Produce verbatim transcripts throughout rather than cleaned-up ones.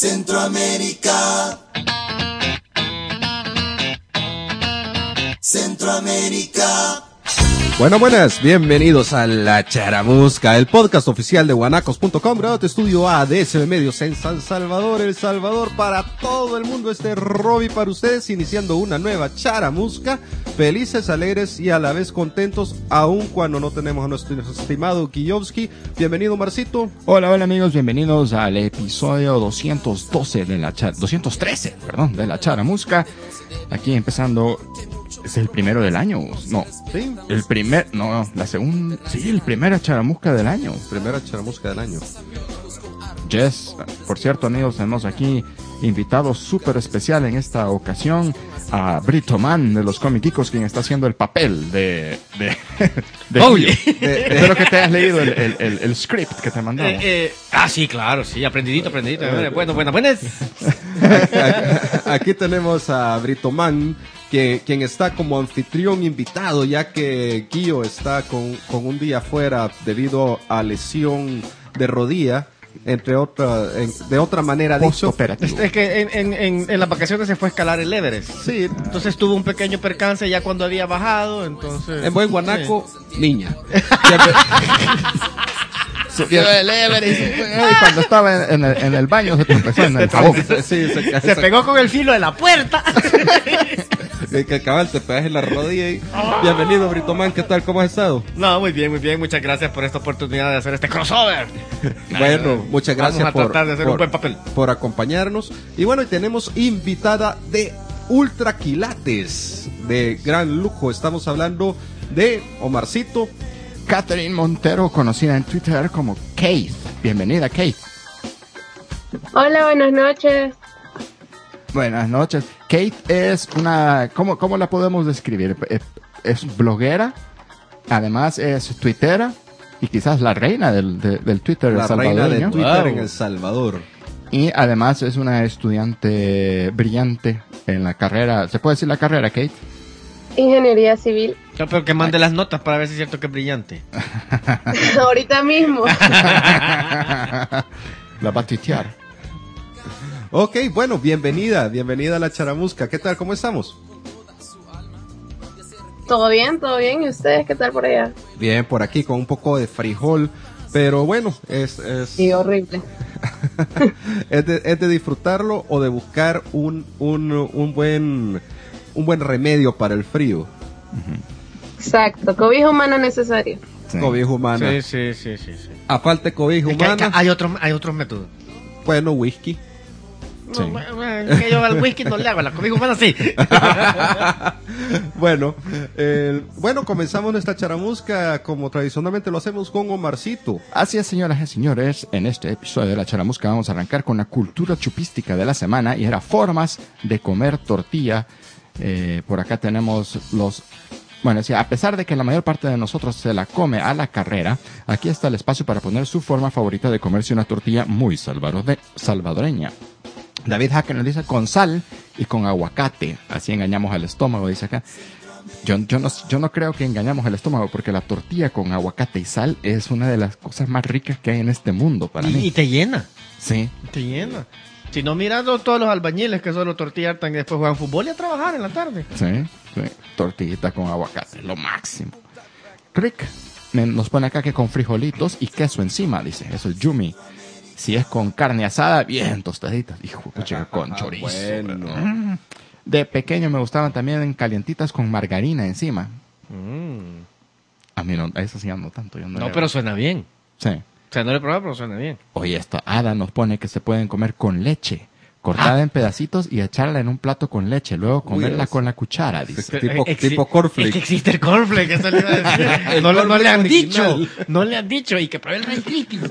Centroamérica. Centroamérica. Bueno, buenas, bienvenidos a La Charamusca, el podcast oficial de guanacos punto com, grabado en Estudio A D S M Medios en San Salvador, El Salvador, para todo el mundo. Este Robbie para ustedes, iniciando una nueva Charamusca, felices, alegres y a la vez contentos, aun cuando no tenemos a nuestro estimado Kijovsky. Bienvenido, Marcito. Hola, hola amigos, bienvenidos al episodio doscientos doce de la Char- doscientos trece, perdón, de la Charamusca. Aquí empezando, es el primero del año, no, Sí, el primer, no, la segunda, sí, el primera Charamusca del año. primera Charamusca del año. Yes, por cierto amigos, tenemos aquí invitados súper especial en esta ocasión a Brito Man de los Comiquicos, quien está haciendo el papel de... de, de Oye. Gio. De- de- Espero que te hayas leído el, el, el, el script que te mandamos. Eh, eh, ah, sí, claro, sí, aprendidito, aprendidito. Bueno, bueno, buenas. Aquí, aquí tenemos a Brito Man, que, quien está como anfitrión invitado, ya que Guillo está con, con un día fuera debido a lesión de rodilla, entre otra, en- de otra manera dicho. Postoperativo. Es que en, en, en, en las vacaciones se fue a escalar el Everest. Sí, Entonces tuvo un pequeño percance ya cuando había bajado, entonces... en buen guanaco, niña. Subió el Everest y cuando estaba en, en el, en el baño se tropezó en el jabón. Sí, se, Se pegó con el filo de la puerta. Que, que cabal te pegas en la rodilla y... Bienvenido, Brito Man, ¿qué tal? ¿Cómo has estado? No, muy bien, muy bien. Muchas gracias por esta oportunidad de hacer este crossover. Bueno, muchas gracias Vamos a por, tratar de hacer por- un buen papel. por acompañarnos. Y bueno, y tenemos invitada de Ultra Quilates, de gran lujo. Estamos hablando de Omarcito. Catherine Montero, conocida en Twitter como Kate. Bienvenida, Kate. Hola, buenas noches. Buenas noches. Kate es una... ¿Cómo, cómo la podemos describir? Eh, Es bloguera, además es tuitera y quizás la reina del, de- del Twitter La reina de salvadoreño. Twitter Wow. en El Salvador. Y además es una estudiante brillante en la carrera. ¿Se puede decir la carrera, Kate? Ingeniería civil. No, pero que mande las notas para ver si es cierto que es brillante. Ahorita mismo. La va a tuitear. Ok, bueno, bienvenida, bienvenida a La Charamusca. ¿Qué tal? ¿Cómo estamos? ¿Todo bien? ¿Todo bien? ¿Y ustedes qué tal por allá? Bien, por aquí con un poco de frijol, pero bueno, es, es, Sí, horrible. es, de, es de disfrutarlo o de buscar un, un, un buen un buen remedio para el frío. Exacto. Cobija humana necesaria. Sí. Cobija humana. Sí, sí, sí, sí. sí. A falta de cobija Es que hay, humana, hay, otros, hay otros métodos. bueno, whisky. Sí. No, bueno, bueno, que yo al whisky no le hago, a la comida humana sí. Bueno, eh, bueno, comenzamos nuestra charamusca como tradicionalmente lo hacemos con Omarcito. Así es, señoras y señores, en este episodio de La Charamusca vamos a arrancar con la cultura chupística de la semana y era formas de comer tortilla. Eh, por acá tenemos los... Bueno, sí, a pesar de que la mayor parte de nosotros se la come a la carrera, aquí está el espacio para poner su forma favorita de comerse una tortilla muy salvadore- salvadoreña. David Hacker nos dice con sal y con aguacate, así engañamos al estómago, dice acá. Yo, yo, no, yo no creo que engañamos al estómago porque la tortilla con aguacate y sal es una de las cosas más ricas que hay en este mundo para Y, mí. y te llena, Sí, te llena. Si no, mirando todos los albañiles que solo tortilla hartan y después juegan fútbol y a trabajar en la tarde. sí, sí. Tortillita con aguacate, lo máximo. Rick me- nos pone acá que con frijolitos y queso encima, dice. Eso es yumi. Si es con carne asada, bien tostaditas. Hijo, pucha, con chorizo. bueno. Mm. De pequeño me gustaban también calientitas con margarina encima. Mm. A mí no, a eso sí no tanto. Yo no, No, le- pero suena bien. Sí. O sea, no lo he probado, pero suena bien. Oye, esta Ada nos pone que se pueden comer con leche, cortada en pedacitos y echarla en un plato con leche, luego comerla es- con la cuchara, dice. Tipo- Exi- tipo cornflake. Es que existe el cornflake, eso le iba a decir. El no, le- no le han cornflake dicho, original. no le han dicho, y que pruebe el Rice Krispies.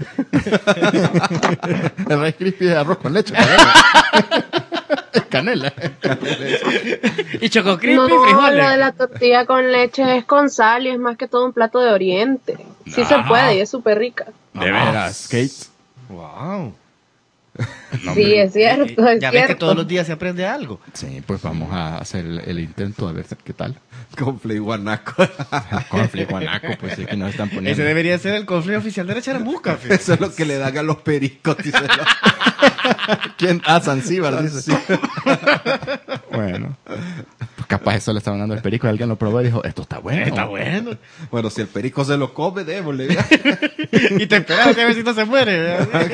El Rice Krispies de arroz con leche. Canela. Y Choco Crispy No, y lo de frijoles. la tortilla con leche es con sal y es más que todo un plato de oriente. Sí se puede y es súper rica. De veras, Kate. Wow. No, Sí, hombre. es cierto, es Ya ves que cierto. todos los días se aprende algo. Sí, pues vamos a hacer el, el intento a ver qué tal. Confle y guanaco. Confle guanaco, pues sí que nos están poniendo. Ese debería ser el conflicto oficial de la charamusca. fíjate. Eso es lo que le dan a los pericos. dice la- ¿Quién? Ah, Zanzíbar, dice. Bueno. Pues capaz eso le estaban dando el perico y alguien lo probó y dijo, esto está bueno. Está bueno. Bueno, si el perico se lo come, démosle. Y te esperas que a ver si no se muere.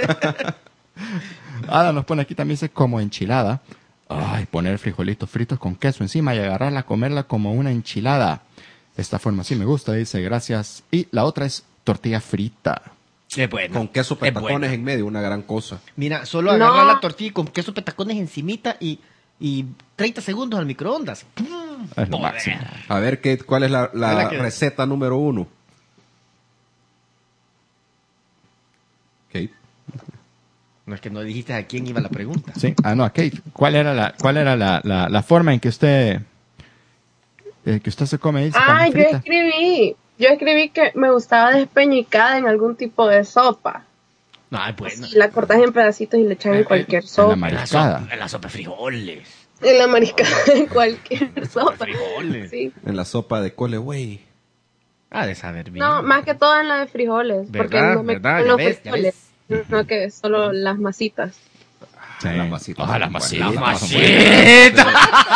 Ada nos pone aquí también, dice, como enchilada. Ay, poner frijolitos fritos con queso encima y agarrarla, comerla como una enchilada. Esta forma sí me gusta, dice, gracias. Y la otra es tortilla frita. Es bueno. Con queso Es petacones bueno. en medio, una gran cosa. Mira, solo No. agarrar la tortilla con queso petacones encimita y, y treinta segundos al microondas. Es lo Poder. máximo. A ver, ¿qué, ¿cuál es la, la Es la que- receta número uno? Kate. No es que no dijiste a quién iba la pregunta. Sí. Ah, no, Kate, ¿cuál era la, cuál era la, la, la forma en que usted eh, que usted se come ahí? Ah, carne yo frita? escribí. Yo escribí que me gustaba despeñicada en algún tipo de sopa. No, es bueno. La cortas en pedacitos y le echan en cualquier En la sopa. mar- En la Mariscada. sopa, en la sopa de frijoles. En la mariscada en cualquier sopa. frijoles. Sí. En la sopa de cole, güey. Ah, de saber bien. No, más que todo en la de frijoles. Porque ¿Verdad? no me ¿Verdad? gustan Ya los ves, ya frijoles. No, que solo las masitas. Sí. Las masitas. Ah, las masitas. La más o menos. masita.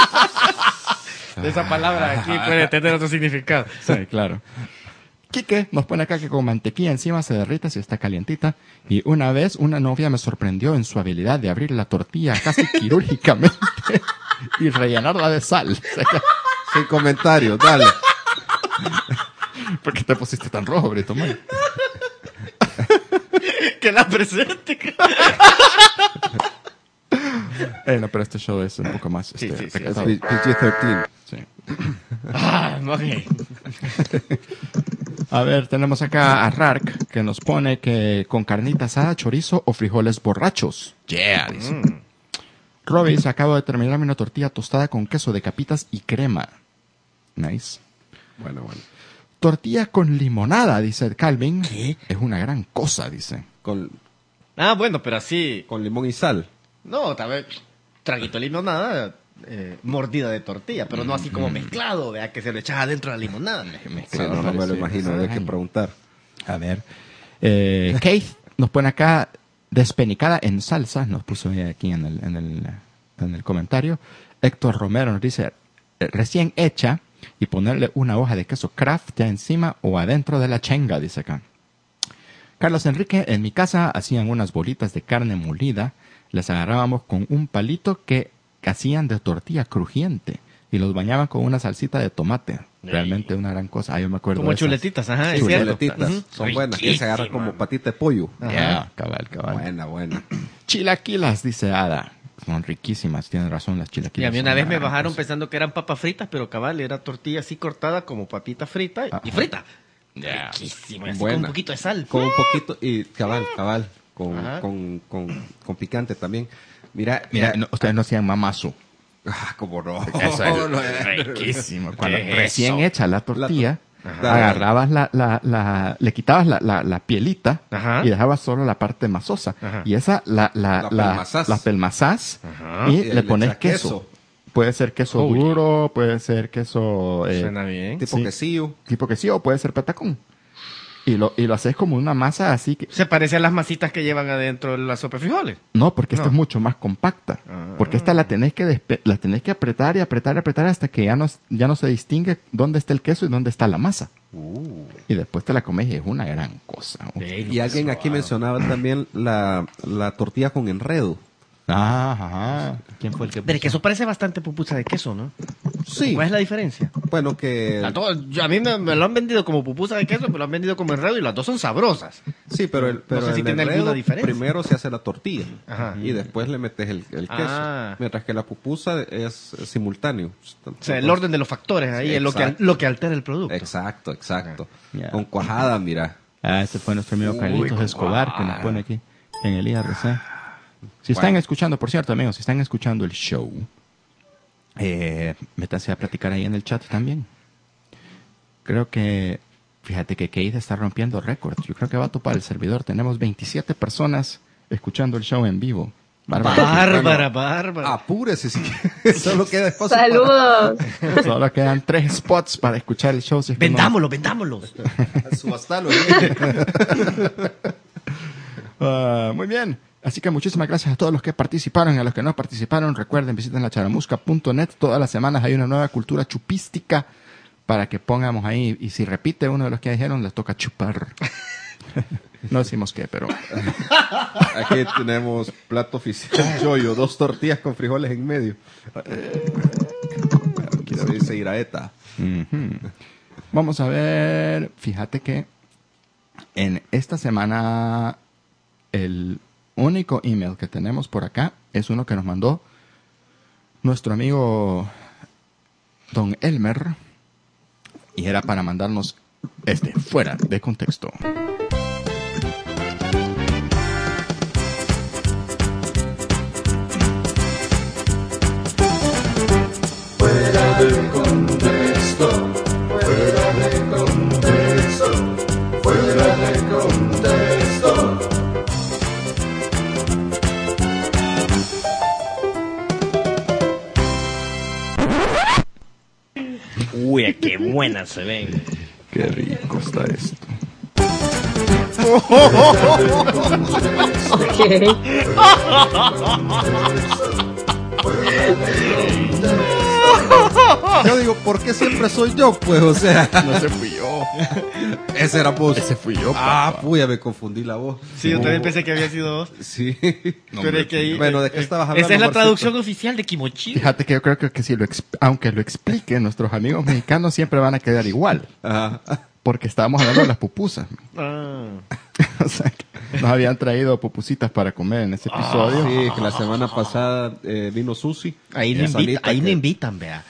Esa palabra aquí puede tener otro significado. Sí, claro. Quique nos pone acá que con mantequilla encima se derrita si está calientita. Y una vez una novia me sorprendió en su habilidad de abrir la tortilla casi quirúrgicamente y rellenarla de sal. Sin comentarios, dale. ¿Por qué te pusiste tan rojo, Brito? Man? Que la presente. Eh, no, pero este show es un poco más este, Sí, sí, sí. recatado. P G trece. Sí. Ah, no, ok. A ver, tenemos acá a Rark que nos pone que con carnita asada, chorizo o frijoles borrachos. Yeah, dice. Mm. Robbie dice, acabo de terminarme una tortilla tostada con queso de capitas y crema. Nice. Bueno, bueno. Tortilla con limonada, dice Calvin. ¿Qué? Es una gran cosa, dice. Con, Ah, bueno, pero así. con limón y sal. No, tal vez traguito de limonada, eh, mordida de tortilla, pero no así como mezclado, vea, que se lo echas adentro de la limonada. Sí, no, no me lo imagino, hay que preguntar. A ver. Eh, Keith nos pone acá despenicada en salsa, nos puso aquí en el, en el, en el comentario. Héctor Romero nos dice, eh, recién hecha y ponerle una hoja de queso Kraft ya encima o adentro de la chenga, dice acá. Carlos Enrique, en mi casa hacían unas bolitas de carne molida, les agarrábamos con un palito que hacían de tortilla crujiente y los bañaban con una salsita de tomate. Realmente una gran cosa. Ah, yo me acuerdo Como de esas. chuletitas, ajá, es cierto. Chuletitas, Ujú. son buenas, que se agarran como patita de pollo. Ya, cabal, cabal. Buena, buena. Chilaquilas, dice Ada. Son riquísimas, tienen razón las Y chilaquilas. a mí son una vez me gran bajaron cosa. pensando que eran papas fritas, pero cabal, era tortilla así cortada como papita frita y Ajá. frita. Ya. Riquísimo, así Buena. con un poquito de sal. Con un poquito, y cabal, cabal, con, Ajá. con, con, con picante también. Mira, Mira, mira, no, ustedes no hacían mamazo. ah, como no. Eso es No, eh. riquísimo. Cuando ¿Qué es recién eso? hecha la tortilla, Ajá. agarrabas la, la, la, le quitabas la, la, la pielita Ajá. y dejabas solo la parte masosa. Ajá. Y esa la, la, La la, pelmazás. la pelmazás Ajá. y, Y le le pones echas queso. queso. Puede ser queso Holy. duro, puede ser queso eh, Suena bien. Tipo Sí. quesillo. tipo que sí, o puede ser patacón. Y lo, y lo haces como una masa así que... Se parece a las masitas que llevan adentro la sopa de frijoles. No, porque esta No. es mucho más compacta. Ah. Porque esta la tenés que despe- la tenés que apretar y apretar y apretar hasta que ya no, ya no se distingue dónde está el queso y dónde está la masa. Y después te la comes y es una gran cosa. Y alguien aquí mencionaba también la, la tortilla con enredo. Ah, ajá. ¿Quién fue el que Pero es que puso? eso parece bastante pupusa de queso, ¿no? Sí. ¿Cuál es la diferencia? Bueno, que... Las dos- yo- a mí me, me lo han vendido como pupusa de queso, pero lo han vendido como enredo y las dos son sabrosas. Sí, pero el, pero sé si el tiene enredo, alguna diferencia. primero se hace la tortilla Ajá. y después le metes el, el queso. Ah. Mientras que la pupusa es simultáneo. O sea, el orden de los factores ahí Sí, es lo que, exacto. lo que altera el producto. Exacto, exacto. Ya. Con cuajada, mira. Ah, este fue nuestro amigo Uy, Carlitos con- Escobar que nos pone aquí en el I R C. Si están Bueno. escuchando, por cierto, amigos, si están escuchando el show, eh, métanse a platicar ahí en el chat también. Creo que, fíjate que Keith está rompiendo récords. Yo creo que va a topar el servidor. Tenemos veintisiete personas escuchando el show en vivo. Bárbaro. Bárbara, bárbara. Apúrese si quiere. Solo queda espacio para- Saludos. Solo quedan tres spots para escuchar el show. Si es que no- Vendámoslo, vendámoslo. Subastalo. Ah, muy bien. Así que muchísimas gracias a todos los que participaron y a los que no participaron. Recuerden, visiten la charamusca punto net. Todas las semanas hay una nueva cultura chupística para que pongamos ahí. Y si repite uno de los que dijeron, les toca chupar. No decimos qué, pero... Aquí tenemos plato oficial yoyo, dos tortillas con frijoles en medio. Aquí se dice iraeta. Uh-huh. Vamos a ver, fíjate que en esta semana el único email que tenemos por acá es uno que nos mandó nuestro amigo Don Elmer y era para mandarnos este fuera de contexto. Fuera de contexto, fuera de contexto, fuera de contexto. Uy, qué buenas se ven. Qué rico está esto. Ok. Yo digo, ¿por qué siempre soy yo? Pues, o sea, No se fui yo. ese era vos. Ese fui yo. Ah, papá. puya, me confundí la voz. Sí, yo también pensé que había sido vos. Sí. Pero es que ahí- Bueno, ¿de qué eh, estabas hablando, Esa es la Marcito? traducción oficial de Kimochi. Fíjate que yo creo que, que si lo exp- aunque lo explique, nuestros amigos mexicanos siempre van a quedar igual. Ajá. Porque estábamos hablando de las pupusas. Ah. O sea, que nos habían traído pupusitas para comer en ese episodio. Sí, que la semana pasada eh, vino Susi. Ahí no Esa invita, Anita ahí no que- invitan, vea.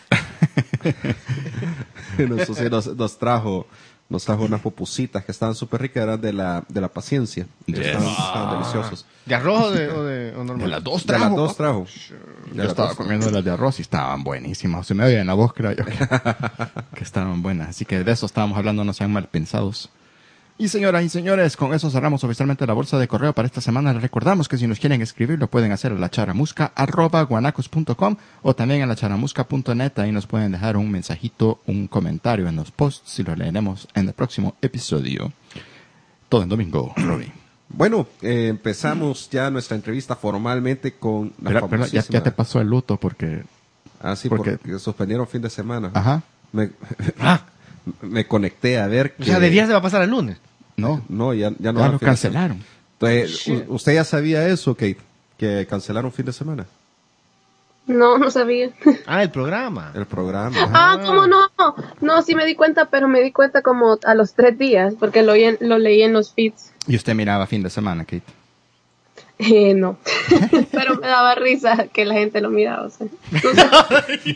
nos, Susi nos, nos trajo nos trajo unas pupusitas que estaban súper ricas, eran de la, de la paciencia. Yes. Estaban, estaban deliciosos. ¿De arroz o de, o de o normal? De las dos De las trajo. dos papá. trajo. De Yo las estaba dos trajo. comiendo las de arroz y estaban buenísimas. Se me oye en la voz, creo yo, que, que estaban buenas. Así que de eso estábamos hablando, no sean mal pensados. Y señoras y señores, con eso cerramos oficialmente la bolsa de correo para esta semana. Les recordamos que si nos quieren escribir lo pueden hacer a la charamusca arroba guanacos punto com o también a la charamusca punto net. Ahí nos pueden dejar un mensajito, un comentario en los posts y lo leeremos en el próximo episodio. Todo en domingo, Robbie. Bueno, eh, empezamos ya nuestra entrevista formalmente con la Pero, pero ya, famosísima- ya te pasó el luto porque... Ah, sí, porque- porque suspendieron fin de semana. Ajá. Me, Ah, me conecté a ver que... o sea, de día se va a pasar el lunes. No, No, ya, ya no. ya dan lo fin de semana. cancelaron. Entonces, u- ¿usted ya sabía eso, Kate? Que cancelaron fin de semana. No, no sabía. Ah, el programa. El programa. Ah, ¿cómo no? No, sí me di cuenta, pero me di cuenta como a los tres días, porque lo, oí en- lo leí en los feeds. Y usted miraba fin de semana, Kate. Eh, no. Pero me daba risa que la gente lo miraba. O sea. No sé.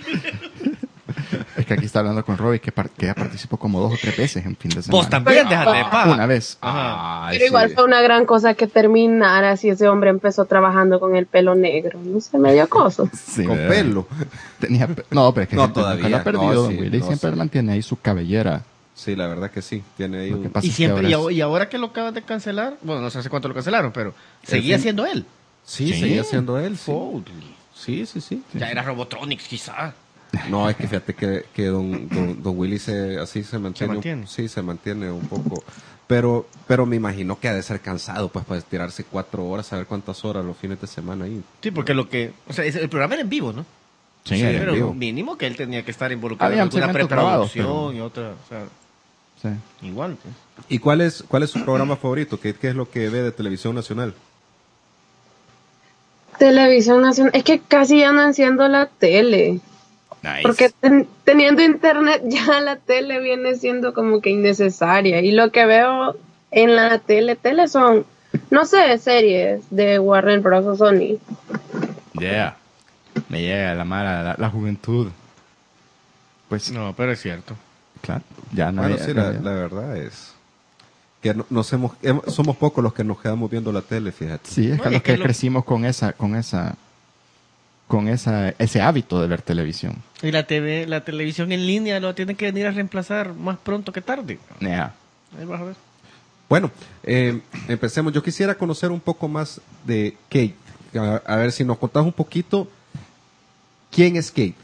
Es que aquí está hablando con Robbie que, par- que ya participó como dos o tres veces en fin de semana. Vos también, déjate de paja. Una vez. Ajá. Ay, Pero igual sí. fue una gran cosa que terminara si ese hombre empezó trabajando con el pelo negro. No sé, me dio cosa. Sí, Con ¿verdad? pelo. Tenía pe- no, pero es que No, gente todavía, nunca lo ha perdido. no, Don sí, Willy no, siempre sí. mantiene ahí su cabellera. Sí, la verdad que sí. Tiene ahí Lo que un... pasa Y es que siempre, y ahora ahora, es- y ahora que lo acabas de cancelar, bueno, no sé hace cuánto lo cancelaron, pero seguía fin- siendo él. Sí, Sí. seguía siendo él. Sí, Fold. sí, sí. sí. Ya era Robotronics, quizá. No, es que fíjate que, que don, don, don Willy se, así se mantiene. un- mantiene? sí, se mantiene un poco. Pero, pero me imagino que ha de ser cansado, pues, para tirarse cuatro horas, a ver cuántas horas los fines de semana ahí. Sí, porque lo que... O sea, es- el programa era en vivo, ¿no? Sí, Sí, en Pero vivo. mínimo que él tenía que estar involucrado Habían en alguna segmentos grabados, preproducción pero- y otra... O sea, sí. igual, pues. ¿Y cuál es, cuál es su programa favorito? ¿Qué, qué es lo que ve de televisión nacional? Televisión nacional. Es que casi ya no enciendo la tele. Nice. Porque ten- teniendo internet ya la tele viene siendo como que innecesaria. Y lo que veo en la tele, tele son, no sé, series de Warner Bros. O Sony. Yeah. Me llega la mala, la, la juventud. Pues, No, pero es cierto. claro, ya no Bueno, hay- sí, no la, hay- la verdad es que no- nos hemos, hemos- somos pocos los que nos quedamos viendo la tele, fíjate. Sí, es No, que y los es que que lo- crecimos con esa, con esa, con esa, ese hábito de ver televisión. Y la T V, la televisión en línea lo tienen que venir a reemplazar más pronto que tarde. Yeah. Ahí vas a ver. Bueno, eh, empecemos. Yo quisiera conocer un poco más de Kate. A, a ver si nos contás un poquito. ¿Quién es Kate?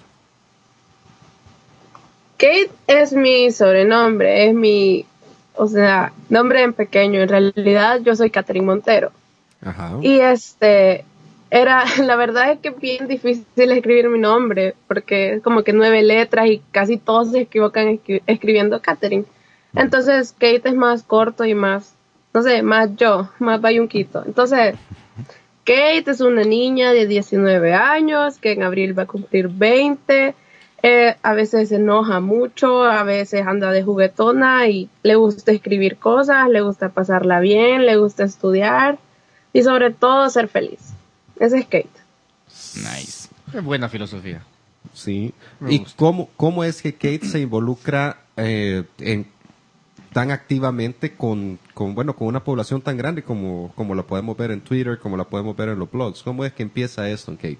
Kate es mi sobrenombre, es mi, o sea, nombre en pequeño. En realidad yo soy Catherine Montero. Ajá. Y este, era, la verdad es que es bien difícil escribir mi nombre, porque es como que nueve letras y casi todos se equivocan escri- escribiendo Katherine. Entonces, Kate es más corto y más, no sé, más yo, más bayunquito. Entonces, Kate es una niña de diecinueve años que en abril va a cumplir veinte. Eh, a veces se enoja mucho, a veces anda de juguetona y le gusta escribir cosas, le gusta pasarla bien, le gusta estudiar y sobre todo ser feliz. Ese es Kate. Nice. Qué buena filosofía. Sí. Me ¿Y gusta. cómo, cómo es que Kate se involucra eh, en, tan activamente con, con, bueno, con una población tan grande como, como la podemos ver en Twitter, como la podemos ver en los blogs? ¿Cómo es que empieza esto en Kate?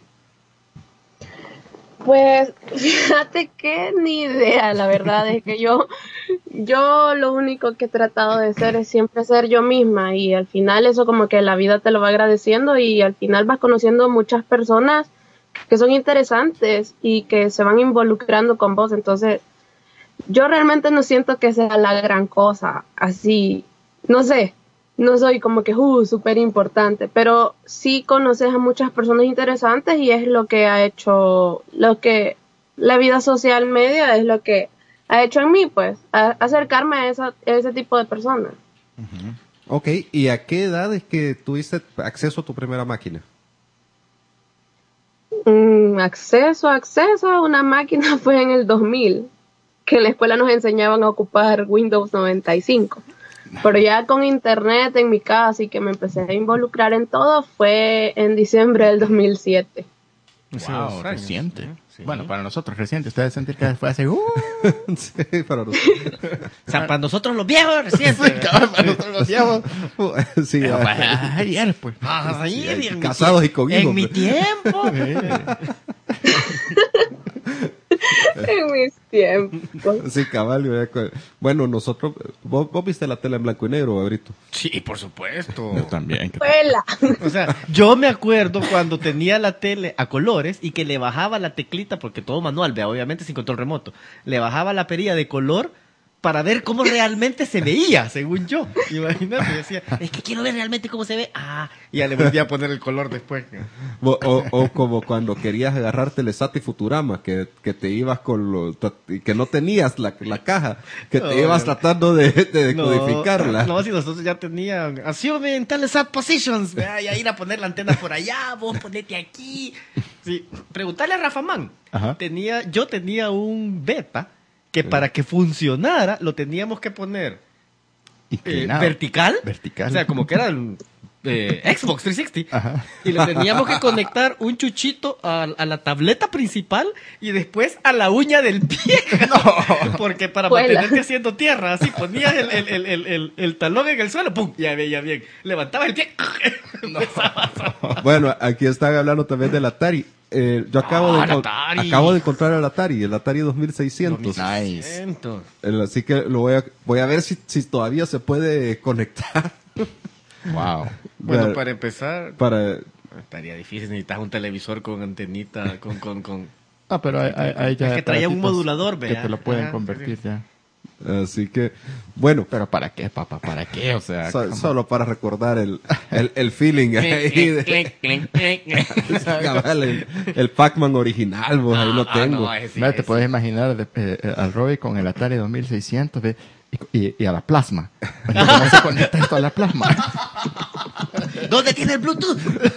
Pues fíjate que ni idea, la verdad es que yo, yo lo único que he tratado de hacer es siempre ser yo misma y al final eso como que la vida te lo va agradeciendo y al final vas conociendo muchas personas que son interesantes y que se van involucrando con vos, entonces yo realmente no siento que sea la gran cosa, así, no sé, no soy como que uh, súper importante, pero sí conoces a muchas personas interesantes y es lo que ha hecho, lo que la vida social media es lo que ha hecho en mí, pues, a- acercarme a, esa, a ese tipo de personas. Ok, ¿y a qué edad es que tuviste acceso a tu primera máquina? Mm, acceso, acceso a una máquina fue en el dos mil, que en la escuela nos enseñaban a ocupar Windows noventa y cinco. Pero ya con internet en mi casa y que me empecé a involucrar en todo fue en diciembre del dos mil siete. Hace Wow, dos años. reciente. Sí. Bueno, para nosotros reciente. Ustedes sentir que fue hace... Uh, Sí, para nosotros. O sea, para nosotros los viejos recientes. para nosotros los viejos. Sí, Pero ah, para ayer, pues. Ah, ahí, Sí, en mi casados tie- y con hijos, En mi pues. tiempo. En mis tiempos. sí, cabal. ya cu- Bueno, nosotros, vos, vos viste la tele en blanco y negro, Gabrito. Sí, por supuesto. Yo también. Escuela. O sea, yo me acuerdo cuando tenía la tele a colores y que le bajaba la teclita, porque todo manual, vea, obviamente sin control remoto, le bajaba la perilla de color para ver cómo realmente se veía, según yo. Imagínate, decía, es que quiero ver realmente cómo se ve. Ah, y ya le volví a poner el color después. O, o, o como cuando querías agarrar Telesat y Futurama, que, que te ibas con los, que no tenías la, la caja, que te No, ibas no. tratando de, de No, decodificarla. No, si nosotros ya tenían assume en Telesat Positions, vea, y a ir a poner la antena por allá, vos ponete aquí. Sí, preguntarle a Rafa Man. Ajá. Tenía, yo tenía un beta que para que funcionara lo teníamos que poner eh, Inclinado. vertical. Vertical. O sea, como que era el eh, Xbox trescientos sesenta. Ajá. Y le teníamos que conectar un chuchito a, a la tableta principal y después a la uña del pie. Porque para Vuela. mantenerte haciendo tierra, así ponías el, el, el, el, el, el talón en el suelo, ¡pum! Ya veía bien. Levantabas el pie. Empezaba a- Bueno, aquí están hablando también del Atari. Eh, yo acabo, Ah, de el encon- Atari. acabo de encontrar el Atari, el Atari dos mil seiscientos. Nice. Siento. El- Así que lo voy a, voy a ver si, si todavía se puede conectar. Wow. Bueno, Para- para empezar, Para, estaría difícil, necesitas un televisor con antenita, con... con, con... Ah, pero ahí, ahí- ahí ya Es que traía un aparatitos modulador, que vea. te lo pueden Ajá, convertir ya. así que, bueno, Pero ¿para qué, papá? ¿Para qué? O sea, so- ¿cómo? solo para recordar el, el, el feeling ahí de- cabal, el, el Pac-Man original, pues, ahí lo Ah, tengo. no, ese sí, Mira, te ese puedes sí. imaginar de- eh, eh, al Robbie con el Atari dos mil seiscientos ve, y, y- y a la plasma. ¿Cómo se conecta esto a la plasma? ¿Dónde tiene el Bluetooth?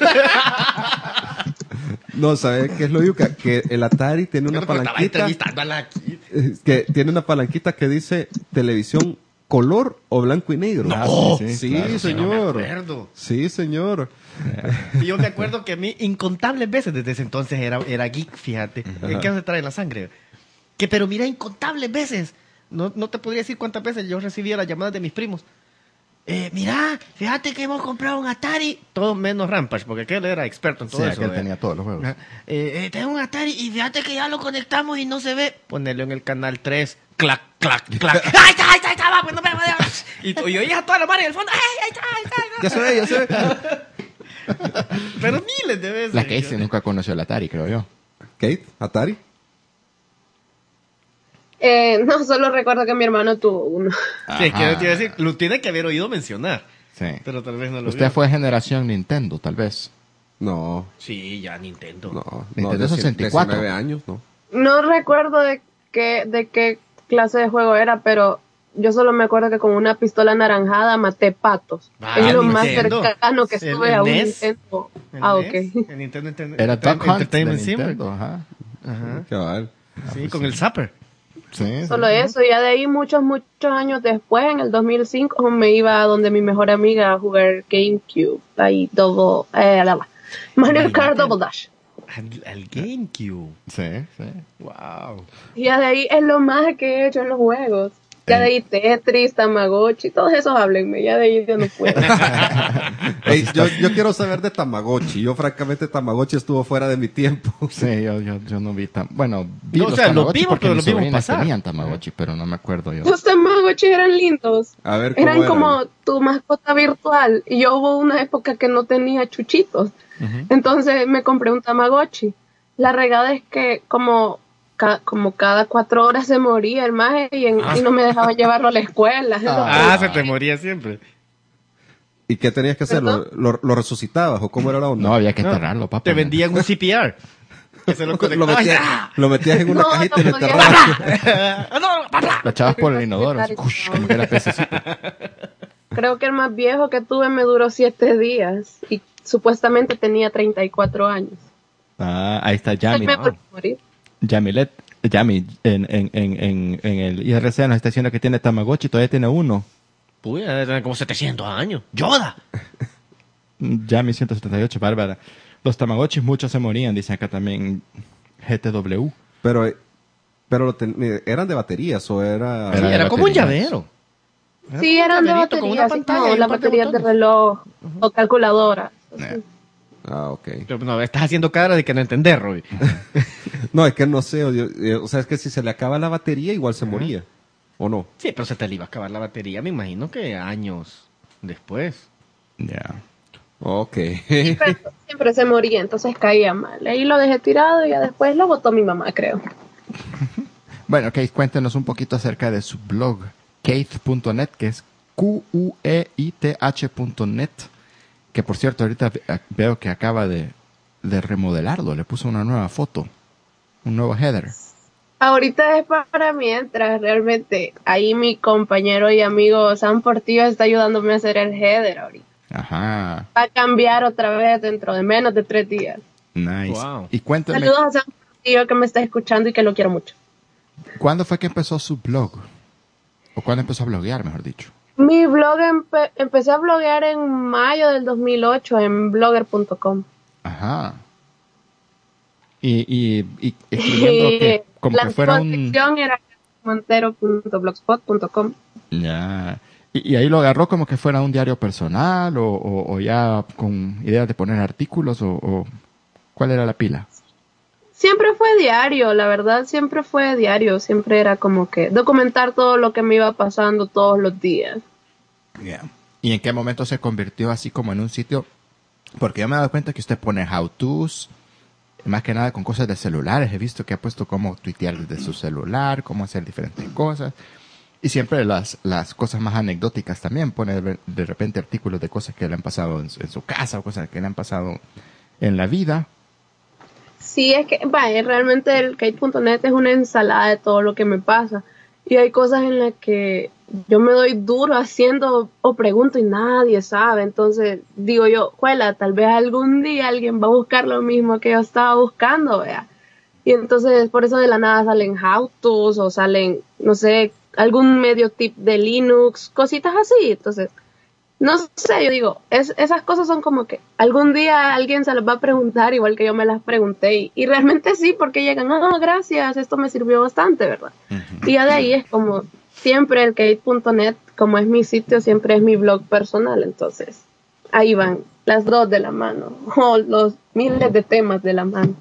No, ¿sabes qué es lo yuca? Que el Atari tiene una Pero estaba palanquita, entrevistándola aquí. eh, que tiene una palanquita que dice televisión color o blanco y negro. Ah, sí, sí, sí, claro, sí, señor. no me acuerdo. Sí, señor. Y yo me acuerdo que a mí, incontables veces, desde ese entonces era, era geek, fíjate. Ajá. ¿Qué se trae en la sangre? Que, pero mira, incontables veces. No, no te podría decir cuántas veces yo recibía las llamadas de mis primos. Eh, mira, fíjate que hemos comprado un Atari. Todo menos Rampage, porque aquel era experto en todo Sí, eso. aquel ¿eh? tenía todos los juegos. Ajá. Eh, eh, tengo un Atari y fíjate que ya lo conectamos y no se ve. Ponelo en el canal tres. Clac, clac, clac. ¡Ahí está, ahí está, ahí está! Va, pues no me y, y oías a toda la madre en el fondo. ¡Ay, ahí está, ahí está! Ahí está! Ya se ve, ya se ve. Pero miles de veces. La Casey nunca conoció el Atari, creo yo. Kate, Atari. Eh, no, solo recuerdo que mi hermano tuvo uno. Sí, es que Ajá. te iba a decir, lo tiene que haber oído mencionar. Sí. Pero tal vez no lo Usted vio. fue generación Nintendo, tal vez. No, Sí, ya Nintendo. no. Nintendo no, sesenta y cuatro. diecinueve años, no. No recuerdo de qué, de qué clase de juego era, pero yo solo me acuerdo que con una pistola anaranjada maté patos. Ah, es lo más Nintendo. cercano que El- estuve el a un N E S. Nintendo. El Ah, N E S, ok. el Nintendo Enter- Era Enter- Duck Hunt de Entertainment Simulator. Nintendo, ajá. Ajá. Cabal. Sí, con el Zapper. Sí, Solo sí. eso, ya de ahí muchos, muchos años después, en el dos mil cinco, me iba a donde mi mejor amiga a jugar GameCube, ahí Double, eh, la, la, Mario Kart Double Dash. Al, al GameCube. Sí, sí. Wow. Y ya de ahí es lo más que he hecho en los juegos. Ya de ahí Tetris, Tamagotchi, todos esos háblenme, ya de ahí yo no puedo. Ey, yo, yo quiero saber de Tamagotchi. Yo, francamente, Tamagotchi estuvo fuera de mi tiempo. Sí, yo, yo, yo no vi tan... Bueno, vi No, o los sea, lo Tamagotchi vimos, porque pero mis lo vimos sobrinas pasar. tenían Tamagotchi, pero no me acuerdo yo. Los Tamagotchi eran lindos. A ver, ¿cómo Eran eran? como tu mascota virtual. Y yo hubo una época que no tenía chuchitos. Ujú. Entonces me compré un Tamagotchi. La regada es que como, ca- como cada cuatro horas se moría el maje y, en- y no me dejaban llevarlo a la escuela. Es lo Ah, que- se te moría siempre. ¿Y qué tenías que hacer? ¿Lo, lo, lo resucitabas o cómo era la onda? No, había que No, enterrarlo, papá. Te vendían un C P R. Que se lo lo, conectabas. metías, lo metías en una No, cajita no y lo podía. enterrabas. Ah, no, papá. Lo echabas por el inodoro, así, Claro. cush, como que era pececito. Creo que el más viejo que tuve me duró siete días. Y supuestamente tenía treinta y cuatro años. Ah, ahí está Entonces Yami. me volví a morir. Yamilet, Yami, en, en, en, en, en el I R C nos está diciendo que tiene Tamagotchi, todavía tiene uno. Uy, eran como setecientos años. ¡Yoda! Yami ciento setenta y ocho, Bárbara. Los Tamagotchis muchos se morían, dice acá también G T W. Pero, pero lo ten- ¿eran de baterías o era...? Era Sí, de era como un baterías. llavero. Era Sí, como un eran de llaverito con una batería, así pantalla como y un la par de batería de botones. reloj o calculadora. Eh. Ah, ok. Pero no, estás haciendo cara de que no entendés, Roy. No, es que no sé. yo- yo- o sea, es que si se le acaba la batería, igual se moría. ¿O no? Sí, pero se te le iba a acabar la batería, me imagino que años después. Ya. Ok. Siempre, siempre se moría, entonces caía mal. Ahí lo dejé tirado y ya después lo botó mi mamá, creo. Bueno, Keith, cuéntenos un poquito acerca de su blog, keith punto net, que es Q U E I T H punto net, que por cierto ahorita ve- veo que acaba de, de remodelarlo, le puso una nueva foto, un nuevo header. Ahorita es para mientras, realmente. Ahí mi compañero y amigo Sam Portillo está ayudándome a hacer el header ahorita. Ajá, Va a cambiar otra vez dentro de menos de tres días. nice. Wow. Y cuéntame, Saludos a Sam Portillo que me está escuchando y que lo quiero mucho. ¿cuándo fue que empezó su blog? ¿O cuándo empezó a bloguear, mejor dicho? Mi blog empe- empecé a bloguear en mayo del dos mil ocho en blogger punto com. Ajá. Y, y, y escribiendo que como la que fuera antigua un... sección era montero punto blogspot punto com. Ya. Y, y ahí lo agarró como que fuera un diario personal o, o, o ya con ideas de poner artículos o, o ¿cuál era la pila? Siempre fue diario, la verdad, siempre fue diario. Siempre era como que documentar todo lo que me iba pasando todos los días. ¿Y en qué momento se convirtió así como en un sitio? Porque yo me he dado cuenta que usted pone how-tos, más que nada con cosas de celulares. He visto que ha puesto cómo tuitear desde su celular, cómo hacer diferentes cosas. Y siempre las, las cosas más anecdóticas también. Pone de, de repente artículos de cosas que le han pasado en su, en su casa o cosas que le han pasado en la vida. Sí, es que, vaya, realmente el Kate punto net es una ensalada de todo lo que me pasa. Y hay cosas en las que yo me doy duro haciendo o pregunto y nadie sabe. Entonces digo yo, juela, tal vez algún día alguien va a buscar lo mismo que yo estaba buscando, vea. Y entonces por eso de la nada salen how-tos o salen, no sé, algún medio tip de Linux, cositas así. Entonces, no sé, yo digo, es, esas cosas son como que algún día alguien se las va a preguntar igual que yo me las pregunté. Y, y realmente sí, porque llegan, oh, gracias, esto me sirvió bastante, ¿verdad? Uh-huh. Y ya de ahí es como, siempre el kate punto net, como es mi sitio, siempre es mi blog personal. Entonces, ahí van las dos de la mano, o los miles de temas de la mano.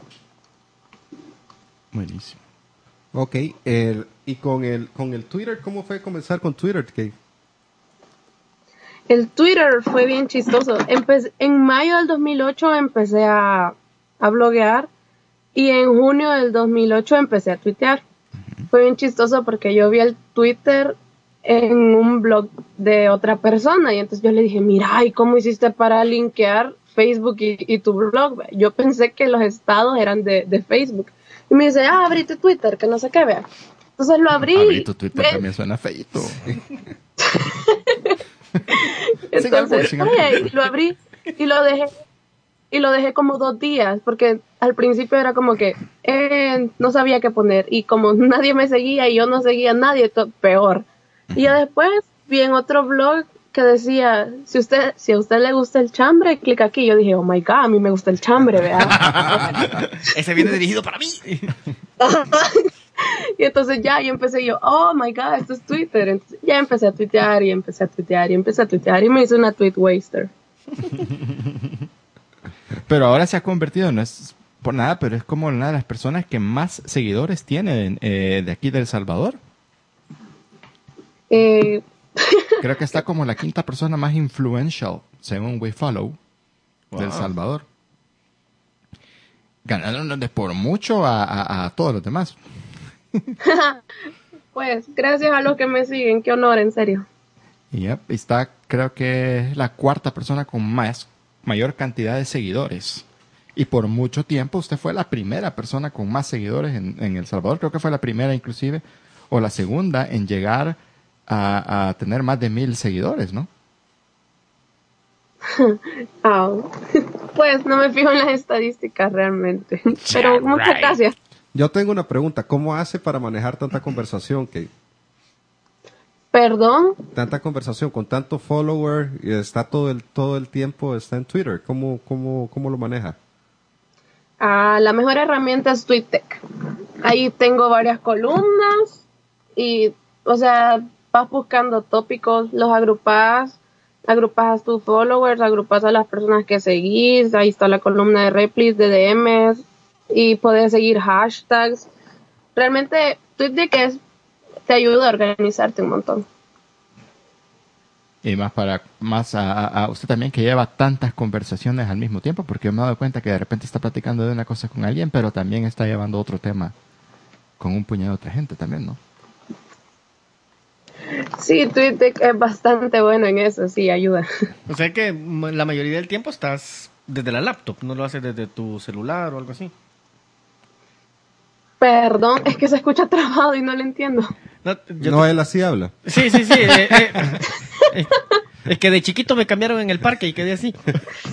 Buenísimo. Ok. El, y con el, con el Twitter, ¿cómo fue comenzar con Twitter, Kate? El Twitter fue bien chistoso. Empe- en mayo del dos mil ocho empecé a, a bloguear y en junio del dos mil ocho empecé a tuitear. Uh-huh. Fue bien chistoso porque yo vi el Twitter en un blog de otra persona. Y entonces yo le dije, mira, ¿y cómo hiciste para linkear Facebook y, y tu blog? Yo pensé que los estados eran de, de Facebook. Y me dice, ah, abrite Twitter, que no sé qué, vea. Entonces lo abrí. Abrí tu Twitter ¿ves? también suena feito. Entonces, Siga por, siga ay, lo abrí y lo dejé. Y lo dejé como dos días, porque al principio era como que eh, no sabía qué poner. Y como nadie me seguía y yo no seguía a nadie, to- peor. Y ya después vi en otro blog que decía, si usted si a usted le gusta el chambre, clic aquí. Yo dije, oh my God, a mí me gusta el chambre, vea. Ese viene dirigido para mí. Y entonces ya, yo empecé yo, oh my God, esto es Twitter. Entonces ya empecé a tuitear y empecé a tuitear y empecé a tuitear y me hice una tweet waster. Pero ahora se ha convertido, no es por nada, pero es como una de las personas que más seguidores tiene eh, de aquí de El Salvador. Eh, Creo que está como la quinta persona más influential, según WeFollow, Wow. de El Salvador. Ganando de por mucho a, a, a todos los demás. pues, gracias a los que me siguen, qué honor, en serio. Y yep, está, creo que es la cuarta persona con más, mayor cantidad de seguidores. Y por mucho tiempo usted fue la primera persona con más seguidores en, en El Salvador. Creo que fue la primera inclusive, o la segunda en llegar a, a tener más de mil seguidores, ¿no? Ah, pues no me fijo en las estadísticas realmente. Pero muchas right. gracias. Yo tengo una pregunta. ¿Cómo hace para manejar tanta conversación? Que Perdón. tanta conversación con tanto follower y está todo el todo el tiempo está en Twitter. ¿Cómo cómo cómo lo maneja? Ah, la mejor herramienta es TweetDeck. Ahí tengo varias columnas y, o sea, vas buscando tópicos, los agrupas, agrupas a tus followers, agrupas a las personas que seguís, ahí está la columna de replies, de D Ms y puedes seguir hashtags. Realmente TweetDeck es, te ayuda a organizarte un montón. Y más para más a, a- a usted también que lleva tantas conversaciones al mismo tiempo, porque yo me he dado cuenta que de repente está platicando de una cosa con alguien, pero también está llevando otro tema con un puñado de otra gente también, ¿no? Sí, TweetDeck es bastante bueno en eso, sí, ayuda. O sea que m- la mayoría del tiempo estás desde la laptop, no lo haces desde tu celular o algo así. Perdón, es que se escucha trabado y no lo entiendo. No, yo No, te- él así habla. Sí, sí, sí. eh, eh, eh, es que de chiquito me cambiaron en el parque y quedé así.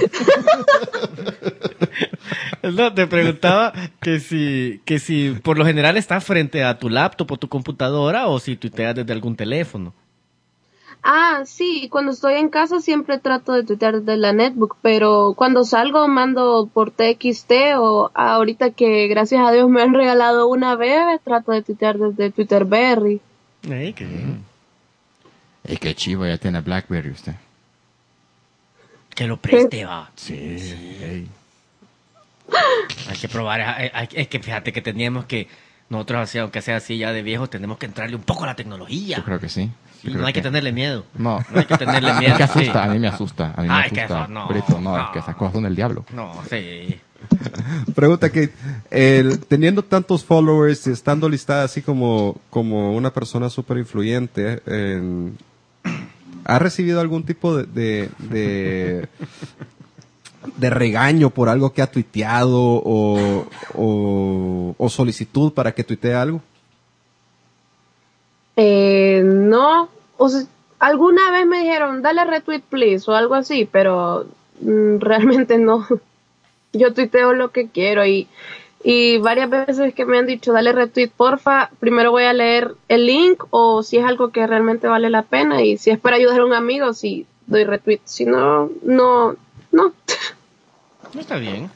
No, te preguntaba que si, que si por lo general estás frente a tu laptop o tu computadora o si tuiteas desde algún teléfono. Ah, sí, cuando estoy en casa siempre trato de tuitear desde la netbook, pero cuando salgo mando por T X T o ahorita que gracias a Dios me han regalado una bebé, trato de tuitear desde Twitterberry. Ey, qué bien. Y qué chivo, ya tiene BlackBerry usted. Que lo preste, va. Sí. ey. Hay que probar. hay- hay- Es que fíjate que teníamos que, nosotros así, aunque sea así ya de viejos, tenemos que entrarle un poco a la tecnología. Yo creo que sí. Sí, Yo no creo hay que tenerle miedo. No. No hay que tenerle miedo. Es que asusta, sí. a mí me asusta. A mí me Ah, es que asusta. eso no, Brito, no, no. es que esas cosas son del diablo. No, sí. Pregunta que el, teniendo tantos followers y estando listada así como, como una persona súper influyente, en- ¿ha recibido algún tipo de, de, de, de regaño por algo que ha tuiteado o, o, o solicitud para que tuitee algo? Eh, no, o sea, alguna vez me dijeron, dale retweet please o algo así, pero mm, realmente no. Yo tuiteo lo que quiero y, y varias veces que me han dicho, dale retweet, porfa, primero voy a leer el link o si es algo que realmente vale la pena y si es para ayudar a un amigo, sí, doy retweet. Si no, no, no. No está bien.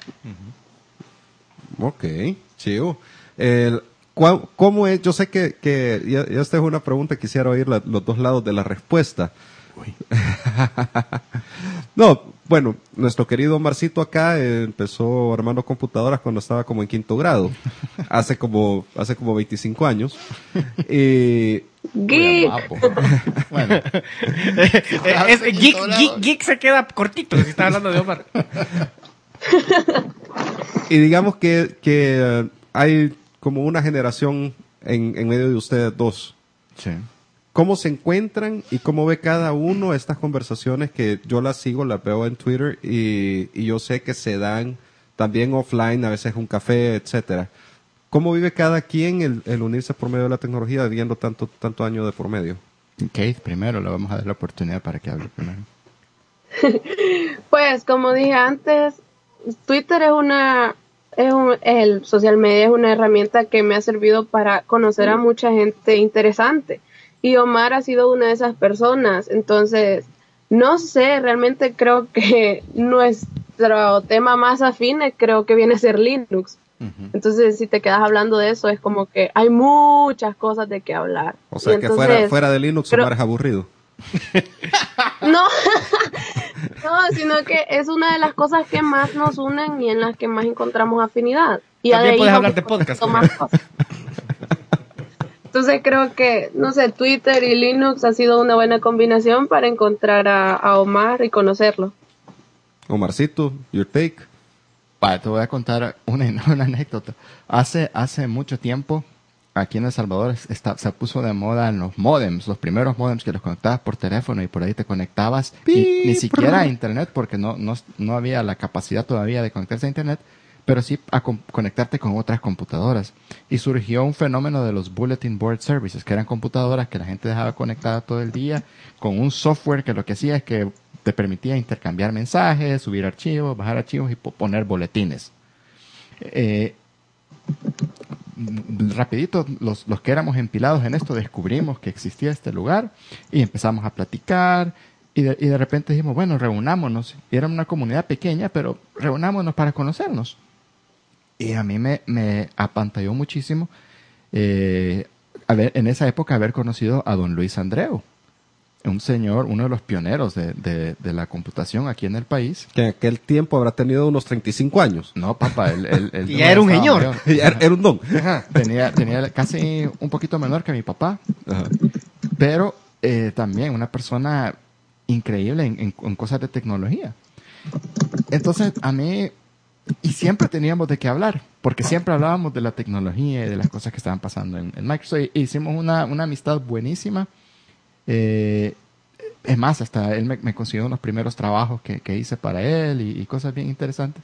Ok, chivo. El, ¿cuál- ¿Cómo es? Yo sé que, que ya, ya esta es una pregunta, quisiera oír la- los dos lados de la respuesta. No, bueno, nuestro querido Marcito acá eh, empezó armando computadoras cuando estaba como en quinto grado, hace como, hace como veinticinco años. Y Geek. Guapo. Bueno, Eh, es- geek, geek- geek se queda cortito si está hablando de Omar. Y digamos que, que eh, hay como una generación en, en medio de ustedes dos. sí. ¿cómo se encuentran y cómo ve cada uno estas conversaciones que yo las sigo, las veo en Twitter y, y yo sé que se dan también offline, a veces un café, etcétera? ¿Cómo vive cada quien el, el unirse por medio de la tecnología, viviendo tanto, tanto año de por medio? Keith, primero le vamos a dar la oportunidad para que hable primero. Pues, como dije antes, Twitter es una, es un, el social media es una herramienta que me ha servido para conocer a mucha gente interesante. Y Omar ha sido una de esas personas. Entonces, no sé, realmente creo que nuestro tema más afín creo que viene a ser Linux. Uh-huh. Entonces, si te quedas hablando de eso, es como que hay muchas cosas de qué hablar. O sea, entonces, que fuera, fuera de Linux, creo... Omar es aburrido. No, no, sino que es una de las cosas que más nos unen y en las que más encontramos afinidad. Y también de puedes ahí hablar de podcast. Más cosas. Entonces creo que, no sé, Twitter y Linux ha sido una buena combinación para encontrar a, a Omar y conocerlo. Omarcito, your take. Vale, te voy a contar una, una anécdota. Hace, hace mucho tiempo, aquí en El Salvador, está, se puso de moda en los modems, los primeros modems que los conectabas por teléfono y por ahí te conectabas, y, ni siquiera a internet, porque no, no, no había la capacidad todavía de conectarse a internet, pero sí a con, conectarte con otras computadoras. Y surgió un fenómeno de los Bulletin Board Services, que eran computadoras que la gente dejaba conectada todo el día, con un software que lo que hacía es que te permitía intercambiar mensajes, subir archivos, bajar archivos y poner boletines. Eh, rapidito, los, los que éramos empilados en esto descubrimos que existía este lugar y empezamos a platicar y de, y de repente dijimos, bueno, reunámonos. Y era una comunidad pequeña, pero reunámonos para conocernos. Y a mí me, me apantalló muchísimo eh, haber, en esa época haber conocido a don Luis Andreu, un señor, uno de los pioneros de, de, de la computación aquí en el país. Que en aquel tiempo habrá tenido unos treinta y cinco años. No, papá, él, él, él ya era un señor. Ya era, era un don. Tenía, tenía casi un poquito menor que mi papá. Ajá. Pero eh, también una persona increíble en, en, en cosas de tecnología. Entonces, a mí, y siempre teníamos de qué hablar, porque siempre hablábamos de la tecnología y de las cosas que estaban pasando en, en Microsoft. Y hicimos una, una amistad buenísima. Eh, es más, hasta él me, me consiguió unos primeros trabajos que, que hice para él y, y cosas bien interesantes.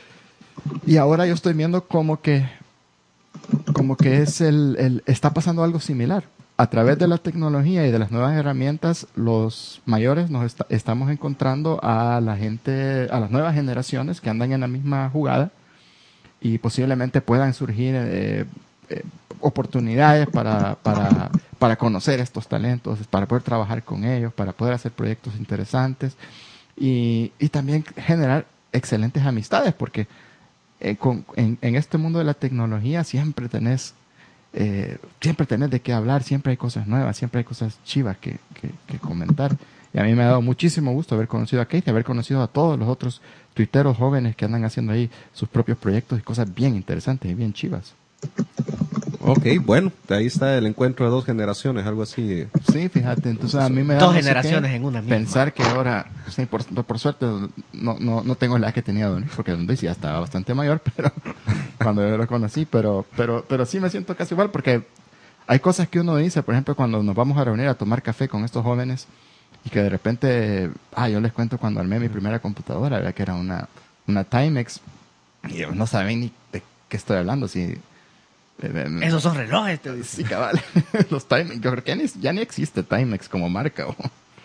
Y ahora yo estoy viendo como que como que es el, el está pasando algo similar. A través de la tecnología y de las nuevas herramientas, los mayores nos está, estamos encontrando a la gente, a las nuevas generaciones que andan en la misma jugada y posiblemente puedan surgir eh, eh, oportunidades para, para, para conocer estos talentos, para poder trabajar con ellos, para poder hacer proyectos interesantes y, y también generar excelentes amistades, porque eh, con, en, en este mundo de la tecnología siempre tenés, eh, siempre tenés de qué hablar, siempre hay cosas nuevas, siempre hay cosas chivas que, que, que comentar. Y a mí me ha dado muchísimo gusto haber conocido a Keith y haber conocido a todos los otros tuiteros jóvenes que andan haciendo ahí sus propios proyectos y cosas bien interesantes y bien chivas. Ok, bueno, ahí está el encuentro de dos generaciones, algo así. Sí, fíjate, entonces a mí me da dos no sé generaciones qué, en una misma. Pensar que ahora, sí, por, por suerte, no, no, no tengo la edad que tenía Don Luis, porque Don Luis ya estaba bastante mayor, pero cuando yo lo conocí, pero, pero, pero sí me siento casi igual, porque hay cosas que uno dice, por ejemplo, cuando nos vamos a reunir a tomar café con estos jóvenes, y que de repente, ah, yo les cuento cuando armé mi primera computadora, ¿verdad? Que era una, una Timex, y ellos no saben ni de qué estoy hablando, si... Esos son relojes, te sí, cabal. Los Timex, yo creo que ya ni, ya ni existe Timex como marca. ¿O?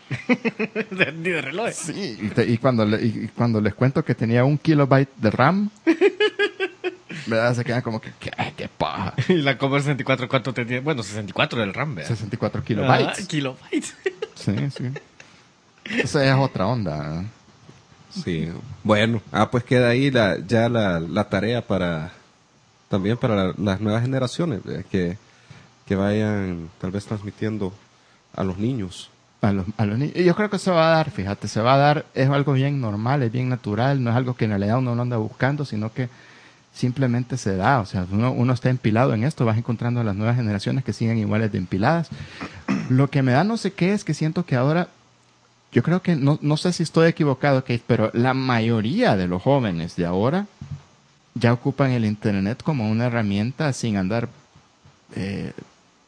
Ni de relojes. Sí, y, te, y, cuando le, y cuando les cuento que tenía un kilobyte de RAM, ¿verdad? Se quedan como que, ¿qué, qué paja? Y la Commodore sesenta y cuatro, ¿cuánto tenía? Bueno, sesenta y cuatro del RAM, ¿verdad? sesenta y cuatro kilobytes. Ah, kilobytes. Sí, sí. Esa es otra onda, ¿eh? Sí, bueno. Ah, pues queda ahí la, ya la, la tarea para... También para la, las nuevas generaciones, eh, que, que vayan tal vez transmitiendo a los niños. A los, a los niños. Y yo creo que se va a dar, fíjate, se va a dar, es algo bien normal, es bien natural, no es algo que en realidad uno no anda buscando, sino que simplemente se da. O sea, uno, uno está empilado en esto, vas encontrando a las nuevas generaciones que siguen iguales de empiladas. Lo que me da no sé qué es que siento que ahora, yo creo que, no, no sé si estoy equivocado, Kate, pero la mayoría de los jóvenes de ahora ya ocupan el internet como una herramienta sin andar eh,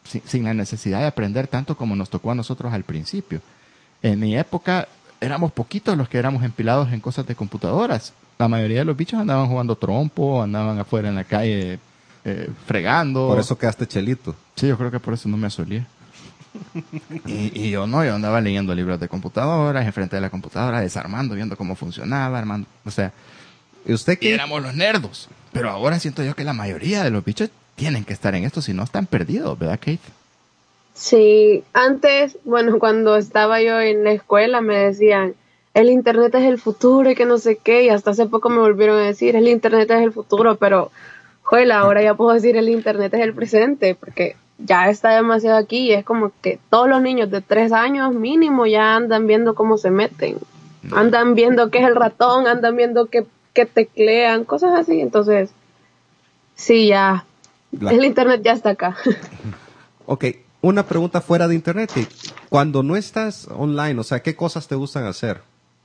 sin, sin la necesidad de aprender tanto como nos tocó a nosotros al principio. En mi época éramos poquitos los que éramos empilados en cosas de computadoras. La mayoría de los bichos andaban jugando trompo, andaban afuera en la calle eh, fregando. Por eso quedaste chelito. Sí, yo creo que por eso no me asolía. Y, y yo no, yo andaba leyendo libros de computadoras, enfrente de la computadora, desarmando, viendo cómo funcionaba, armando, o sea, ¿Y usted y qué? éramos los nerdos. Pero ahora siento yo que la mayoría de los bichos tienen que estar en esto, si no están perdidos, ¿verdad, Kate? Sí, antes, bueno, cuando estaba yo en la escuela me decían, el internet es el futuro y que no sé qué, y hasta hace poco me volvieron a decir, el internet es el futuro, pero, juela, ahora ya puedo decir el internet es el presente, porque ya está demasiado aquí y es como que todos los niños de tres años mínimo ya andan viendo cómo se meten, andan viendo qué es el ratón, andan viendo qué, qué teclean, cosas así, entonces, sí, ya, La- el internet ya está acá. Ok, una pregunta fuera de internet. Kate. Cuando no estás online, o sea, ¿qué cosas te gustan hacer?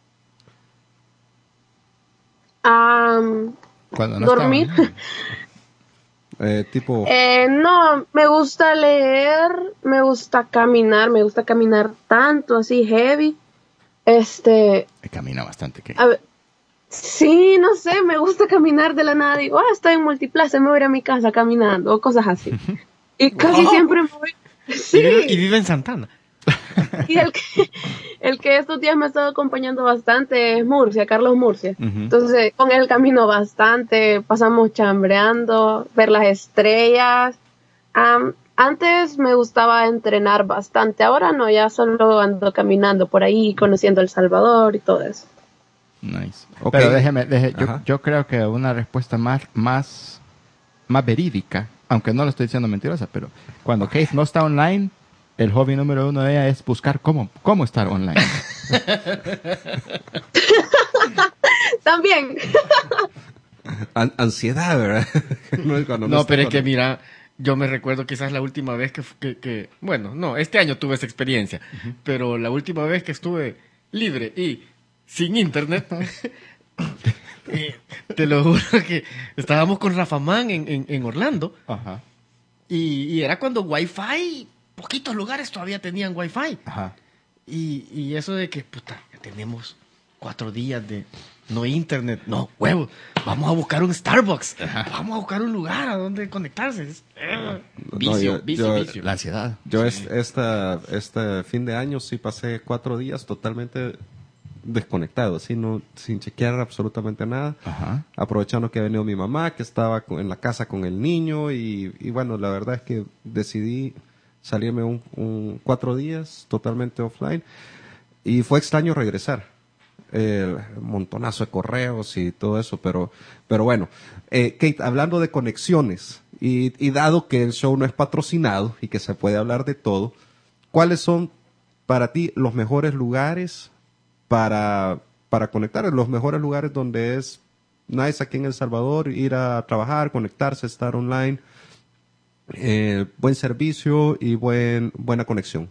Am, Cuando no dormir. estaban- Eh, tipo, Eh, no, me gusta leer, me gusta caminar, me gusta caminar tanto, así heavy. Este, Me camina bastante, Kate. a ver, sí, no sé, me gusta caminar de la nada. Digo, ah, estoy en Multiplaza, me voy a ir a mi casa caminando, o cosas así. Y casi Wow. siempre me voy. Sí, Y, vive, y vive en Santana. y el que, el que estos días me ha estado acompañando bastante es Murcia, Carlos Murcia. Ujú. Entonces, con él camino bastante, pasamos chambreando, ver las estrellas. Am, antes me gustaba entrenar bastante, ahora no, ya solo ando caminando por ahí, conociendo El Salvador y todo eso. Nice. Ok. Pero déjeme, deje- yo, Ajá. yo creo que una respuesta más, más, más verídica, aunque no lo estoy diciendo mentirosa, pero cuando Kate no está online, el hobby número uno de ella es buscar cómo, cómo estar online. También. an- ansiedad, ¿verdad? no es cuando No, está pero es con- que mira, yo me recuerdo quizás la última vez que, fu- que, que- bueno, no, este año tuve esa experiencia, pero la última vez que estuve libre y sin internet, eh, te lo juro que estábamos con Rafamán en, en, en Orlando Ajá. y, y era cuando Wi-Fi, poquitos lugares todavía tenían Wi-Fi. Ajá. Y, y eso de que, puta, ya tenemos cuatro días de no internet, no, huevo, vamos a buscar un Starbucks, vamos a buscar un lugar a donde conectarse. Es, eh, No, vicio, yo- vicio, yo- vicio. La ansiedad. Yo es- esta, este fin de año sí pasé cuatro días totalmente desconectado, así no, sin chequear absolutamente nada. Ajá. Aprovechando que ha venido mi mamá, que estaba con- en la casa con el niño y, y bueno, la verdad es que decidí salirme un, un cuatro días totalmente offline y fue extraño regresar. El montonazo de correos y todo eso, pero, pero bueno, eh, Kate, hablando de conexiones y, y dado que el show no es patrocinado y que se puede hablar de todo, ¿cuáles son para ti los mejores lugares para, para conectar? Los mejores lugares donde es nice aquí en El Salvador, ir a trabajar, conectarse, estar online, eh, buen servicio y buen, buena conexión.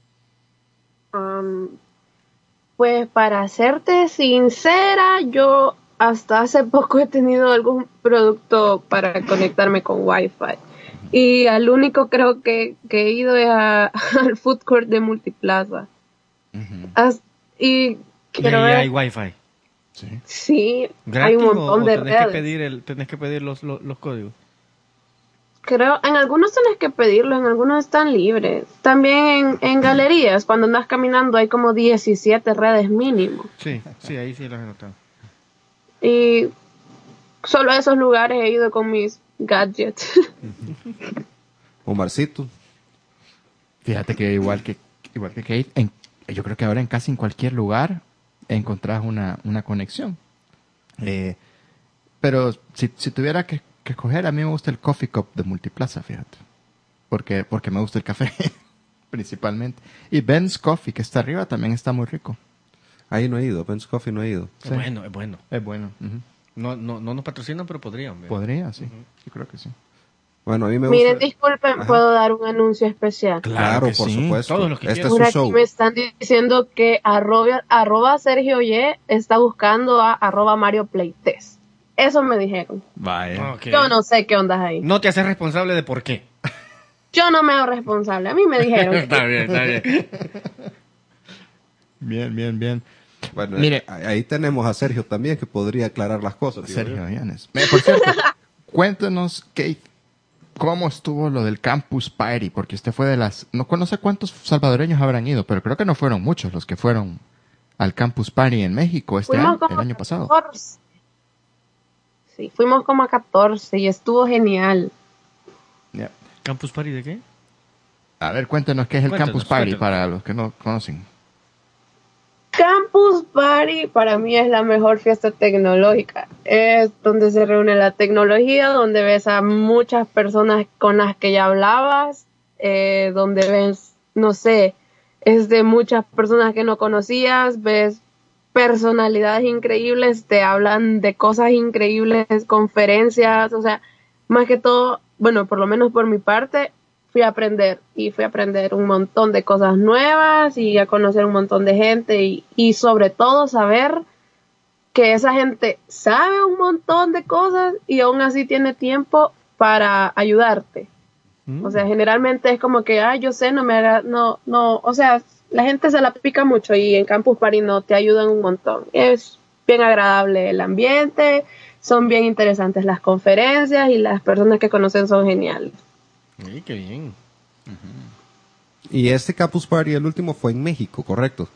Am, pues para serte sincera, yo hasta hace poco he tenido algún producto para conectarme con Wi-Fi. Y al único creo que, que he ido es a- al food court de Multiplaza. As- y Y quiero ahí ver, hay Wi-Fi. Sí. sí, ¿Gratis hay un o- montón o de tenés que redes. pedir, el, tenés que pedir los, los, los códigos? Creo, en algunos tenés que pedirlo, en algunos están libres. También en, en galerías, cuando andas caminando hay como diecisiete redes mínimo. Sí, sí, ahí sí los he notado. Y solo a esos lugares he ido con mis gadgets. Omarcito. Fíjate que igual que igual que Kate, en- yo creo que ahora en casi en cualquier lugar encontrás una, una conexión. Eh, pero si, si tuviera que, que escoger, a mí me gusta el Coffee Cup de Multiplaza, fíjate. Porque, porque me gusta el café, principalmente. Y Ben's Coffee, que está arriba, también está muy rico. Ahí no he ido, Ben's Coffee no he ido. Es Sí. bueno, es bueno. Es bueno. Ujú. No, no, no nos patrocinan, pero podrían. ¿verdad? Podría, sí. Yo creo que sí. Bueno, a mí me Miren, gusta. disculpen, Ajá. ¿puedo dar un anuncio especial? Claro, que por sí. supuesto. Todos los que este es Por su aquí show. me están diciendo que arroba, arroba Sergio Y está buscando a arroba Mario Playtest. Eso me dijeron. Vaya. Ok. Yo no sé qué onda ahí. No te haces responsable de por qué. Yo no me hago responsable, a mí me dijeron. Está bien, está bien. Bien, bien, bien. Bueno, Mire. eh, ahí tenemos a Sergio también que podría aclarar las cosas. digo Sergio yo. Llanes. Eh, Por cierto, cuéntenos, Kate, ¿cómo estuvo lo del Campus Party? Porque usted fue de las... No, no sé cuántos salvadoreños habrán ido, pero creo que no fueron muchos los que fueron al Campus Party en México este Fuimos año, como el año pasado. catorce. Sí, fuimos como a catorce y estuvo genial. Ya. ¿Campus Party de qué? A ver, cuéntenos qué es el Cuéntanos, Campus Party cuéntanos. para los que no conocen. Campus Party para mí es la mejor fiesta tecnológica. Es donde se reúne la tecnología, donde ves a muchas personas con las que ya hablabas, eh, donde ves, no sé, es de muchas personas que no conocías, ves personalidades increíbles, te hablan de cosas increíbles, conferencias, o sea, más que todo, bueno, por lo menos por mi parte, fui a aprender y fui a aprender un montón de cosas nuevas y a conocer un montón de gente y, y sobre todo saber que esa gente sabe un montón de cosas y aún así tiene tiempo para ayudarte. Mm. O sea, generalmente es como que, ah, yo sé, no me haga, no, no, o sea, la gente se la pica mucho y en Campus Party no, te ayudan un montón. Es bien agradable el ambiente, son bien interesantes las conferencias y las personas que conocen son geniales. Ay, qué bien. Y este Campus Party, el último, fue en México, ¿correcto?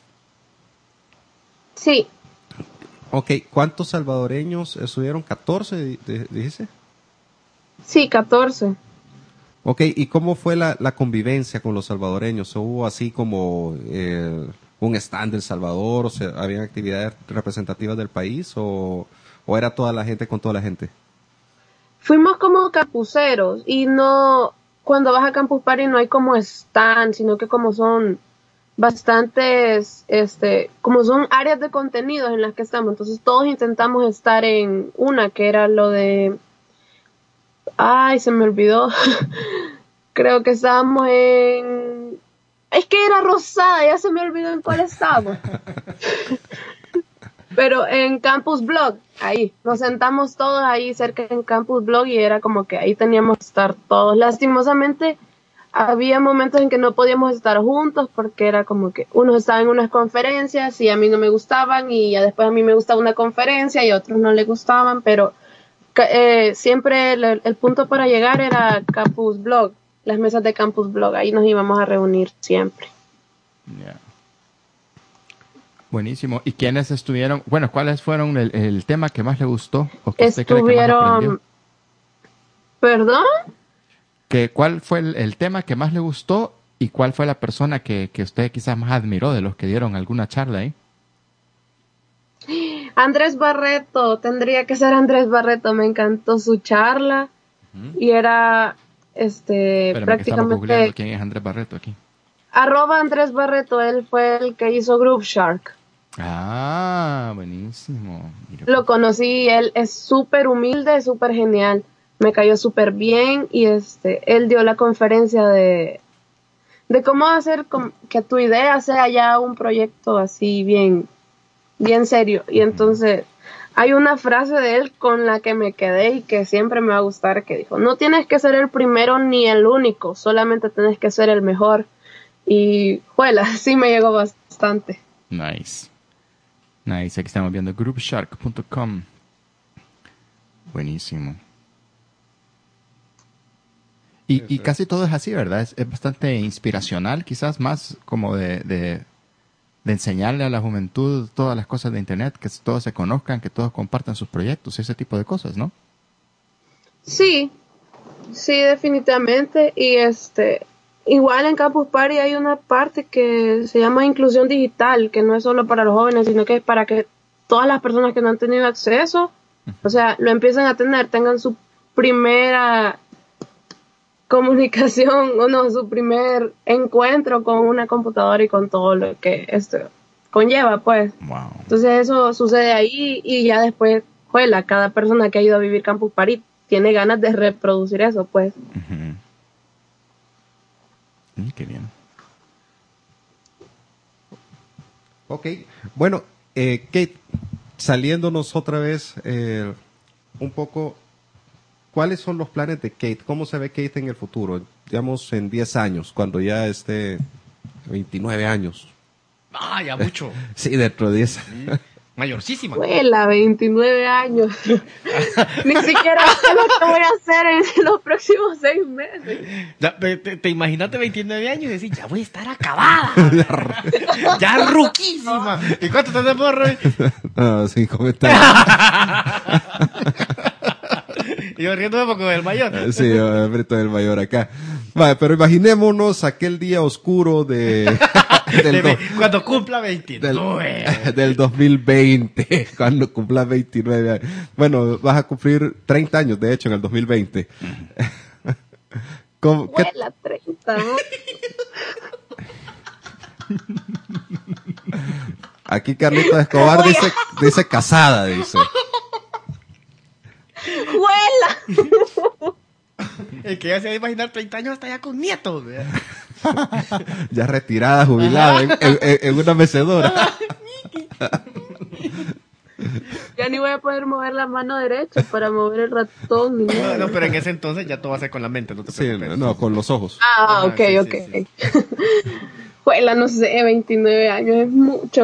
Sí, Ok, ¿cuántos salvadoreños estuvieron? ¿catorce, di- di- dijiste? sí, catorce. Ok, ¿y cómo fue la, la convivencia con los salvadoreños? ¿Hubo así como eh, un stand del Salvador? O sea, ¿habían actividades representativas del país? ¿O, o era toda la gente con toda la gente? Fuimos como campuseros y no, cuando vas a Campus Party no hay como stand, sino que como son bastantes, este, como son áreas de contenidos en las que estamos, entonces todos intentamos estar en una que era lo de, ay, se me olvidó, creo que estábamos en, es que era Rosada, ya se me olvidó en cuál estábamos. Pero en Campus Blog, ahí, nos sentamos todos ahí cerca en Campus Blog y era como que ahí teníamos que estar todos. Lastimosamente, había momentos en que no podíamos estar juntos porque era como que unos estaban en unas conferencias y a mí no me gustaban y ya después a mí me gustaba una conferencia y a otros no les gustaban, pero ca- eh, siempre el, el punto para llegar era Campus Blog, las mesas de Campus Blog, ahí nos íbamos a reunir siempre. Ya. Buenísimo. ¿Y quiénes estuvieron? Bueno, ¿cuáles fueron el, el tema que más le gustó? ¿O que usted cree que más aprendió? Estuvieron, ¿perdón? ¿Que, ¿Cuál fue el, el tema que más le gustó y cuál fue la persona que, que usted quizás más admiró de los que dieron alguna charla ahí? Andrés Barreto, tendría que ser Andrés Barreto, me encantó su charla y era este Espérame, que estamos googleando prácticamente quién es Andrés Barreto aquí. arroba Andrés Barreto, él fue el que hizo Group Shark. Ah, buenísimo. Mira, Lo conocí, él es súper humilde, súper genial, me cayó súper bien y este él dio la conferencia de de cómo hacer com- que tu idea sea ya un proyecto así bien bien serio. Y entonces hay una frase de él con la que me quedé y que siempre me va a gustar, que dijo, no tienes que ser el primero ni el único, solamente tienes que ser el mejor. Y, juela, sí me llegó bastante. nice. Nice, aquí estamos viendo group shark punto com. Buenísimo. Y, y casi todo es así, ¿verdad? Es, es bastante inspiracional, quizás más como de, de, de enseñarle a la juventud todas las cosas de Internet, que todos se conozcan, que todos compartan sus proyectos, ese tipo de cosas, ¿no? Sí, sí, definitivamente. Y este, igual en Campus Party hay una parte que se llama inclusión digital, que no es solo para los jóvenes, sino que es para que todas las personas que no han tenido acceso, o sea, lo empiecen a tener, tengan su primera comunicación, o no, su primer encuentro con una computadora y con todo lo que esto conlleva, pues. Wow. Entonces eso sucede ahí y ya después, juela, cada persona que ha ido a vivir Campus Party tiene ganas de reproducir eso, pues. Uh-huh. Mm, qué bien. Ok, bueno, eh, Kate, saliéndonos otra vez eh, un poco, ¿cuáles son los planes de Kate? ¿Cómo se ve Kate en el futuro? digamos, en diez años, cuando ya esté veintinueve años. Ah, ya mucho. Sí, dentro de diez años. Mayorcísima. Abuela, veintinueve años. Ni siquiera sé lo que voy a hacer en los próximos seis meses. Ya, te, te, te imaginaste veintinueve años y decís, ya voy a estar acabada. Ya ruquísima. ¿Y cuánto te demora, Roy? No, sin comentarios. Y yo riéndome porque el mayor. Sí, Alberto del Mayor acá. Vale, pero imaginémonos aquel día oscuro de... del De do- ve- cuando cumpla veintinueve. del, del dos mil veinte, cuando cumplas veintinueve años. Bueno, vas a cumplir treinta años, de hecho, en el dos mil veinte. ¿Cómo- qué- Abuela, treinta, ¿no? Aquí Carlitos Escobar dice, dice casada, dice. Abuela. El que ya se va a imaginar treinta años hasta ya con nietos. ¿Verdad? Ya retirada, jubilada, en, en- en- en una mecedora. Ya ni voy a poder mover la mano derecha para mover el ratón. Ni No, nada. no, pero en ese entonces ya todo va a ser con la mente, no te Sí, preocupes. no, con los ojos. Ah, Ah, ok, sí, ok. sí, Abuela, no sé, veintinueve años es mucho.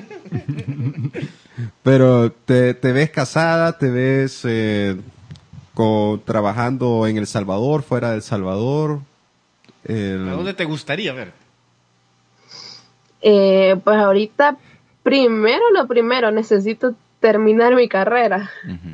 Pero te, te ves casada, te ves eh, co- trabajando en El Salvador, fuera de El Salvador. El- ¿A dónde te gustaría ver? Eh, pues ahorita, primero lo primero, necesito terminar mi carrera.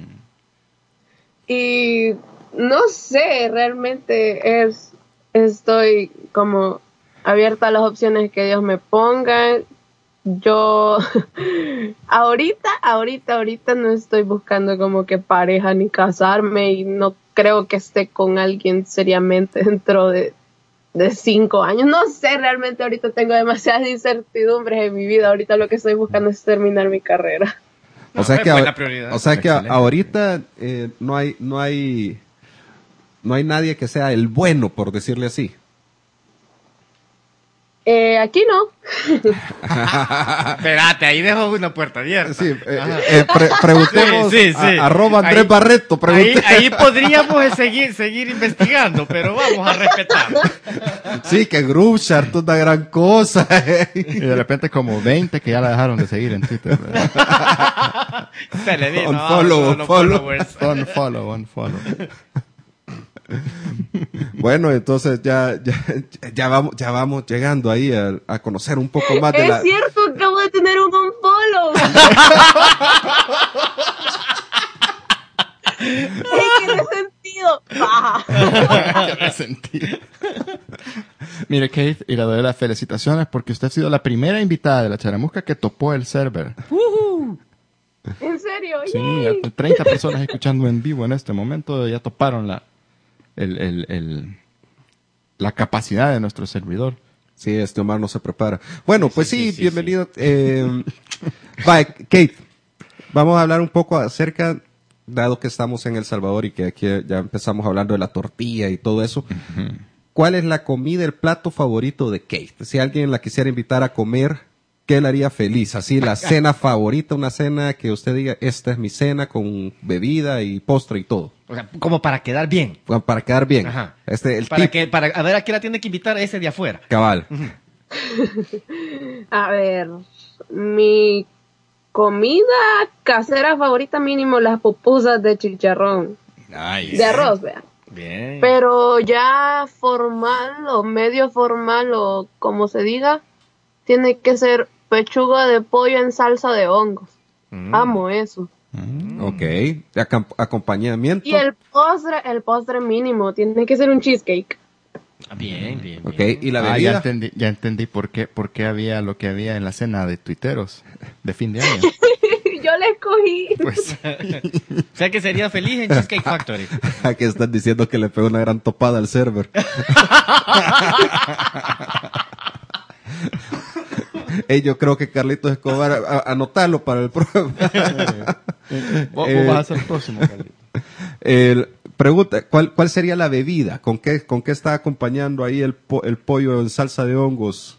Y no sé, realmente es, estoy como abierta a las opciones que Dios me ponga. Yo ahorita, ahorita, ahorita no estoy buscando como que pareja ni casarme y no creo que esté con alguien seriamente dentro de, de cinco años. No sé, realmente ahorita tengo demasiadas incertidumbres en mi vida. Ahorita lo que estoy buscando es terminar mi carrera. o sea No, que, es buena a- prioridad. o sea que a- Excelente. ahorita eh, no hay, no hay, no hay nadie que sea el bueno, por decirle así. Eh, aquí no. Espérate, ahí dejo una puerta abierta. Sí, eh, eh, pre- preguntemos Sí, sí, sí. a- arroba Andrés Ahí- Barreto. Ahí, pregunte- ahí podríamos eh, seguir, seguir investigando, pero vamos a respetar. Sí, que Grubshark es una gran cosa. Y de repente como veinte que ya la dejaron de seguir en Twitter. ¿verdad? Se le vino Un abajo follow, todos un los follow. followers. Unfollow, unfollow. Bueno, entonces ya, ya, ya vamos, ya vamos llegando ahí a, a conocer un poco más de Es la. cierto, acabo de tener un unfollow. ¿Qué tiene sentido? Ah. Qué resentido. Mire, Kate, y le doy las felicitaciones porque usted ha sido la primera invitada de la Charamusca que topó el server. ¿En serio? Sí, Yay. ya treinta personas escuchando en vivo en este momento ya toparon la, el, el, el- la capacidad de nuestro servidor. Sí, este Omar no se prepara. Bueno, pues sí, sí, sí, bienvenido. Eh, vaya, Kate, vamos a hablar un poco acerca, dado que estamos en El Salvador y que aquí ya empezamos hablando de la tortilla y todo eso. ¿Cuál es la comida, el plato favorito de Kate? Si alguien la quisiera invitar a comer, ¿qué le haría feliz? Así, la cena favorita, una cena que usted diga, esta es mi cena con bebida y postre y todo. O sea, como para quedar bien. Bueno, para quedar bien. Ajá. Este, el Para tip que, para, a ver a quién la tiene que invitar ese de afuera. cabal. A ver, mi comida casera favorita mínimo, las pupusas de chicharrón. De arroz, vean. Bien. Pero ya formal o medio formal o como se diga, tiene que ser pechuga de pollo en salsa de hongos. Mm. Amo eso. Ok. Acam- acompañamiento. Y el postre, el postre mínimo, tiene que ser un cheesecake. Ah, Bien, bien, Ok. bien. Y la Ah, ya bebida. entendí, ya entendí por qué, por qué había lo que había en la cena de tuiteros de fin de año. Yo la escogí. Pues, O sea que sería feliz en Cheesecake Factory. Aquí están diciendo que le pegó una gran topada al server. Ey, yo creo que Carlitos Escobar, a- a- anotarlo para el programa. vos, Eh, vos vas a ser el próximo, Carlitos. El- pregunta, ¿cuál, ¿cuál sería la bebida? ¿Con qué, con qué está acompañando ahí el, po- el pollo en salsa de hongos?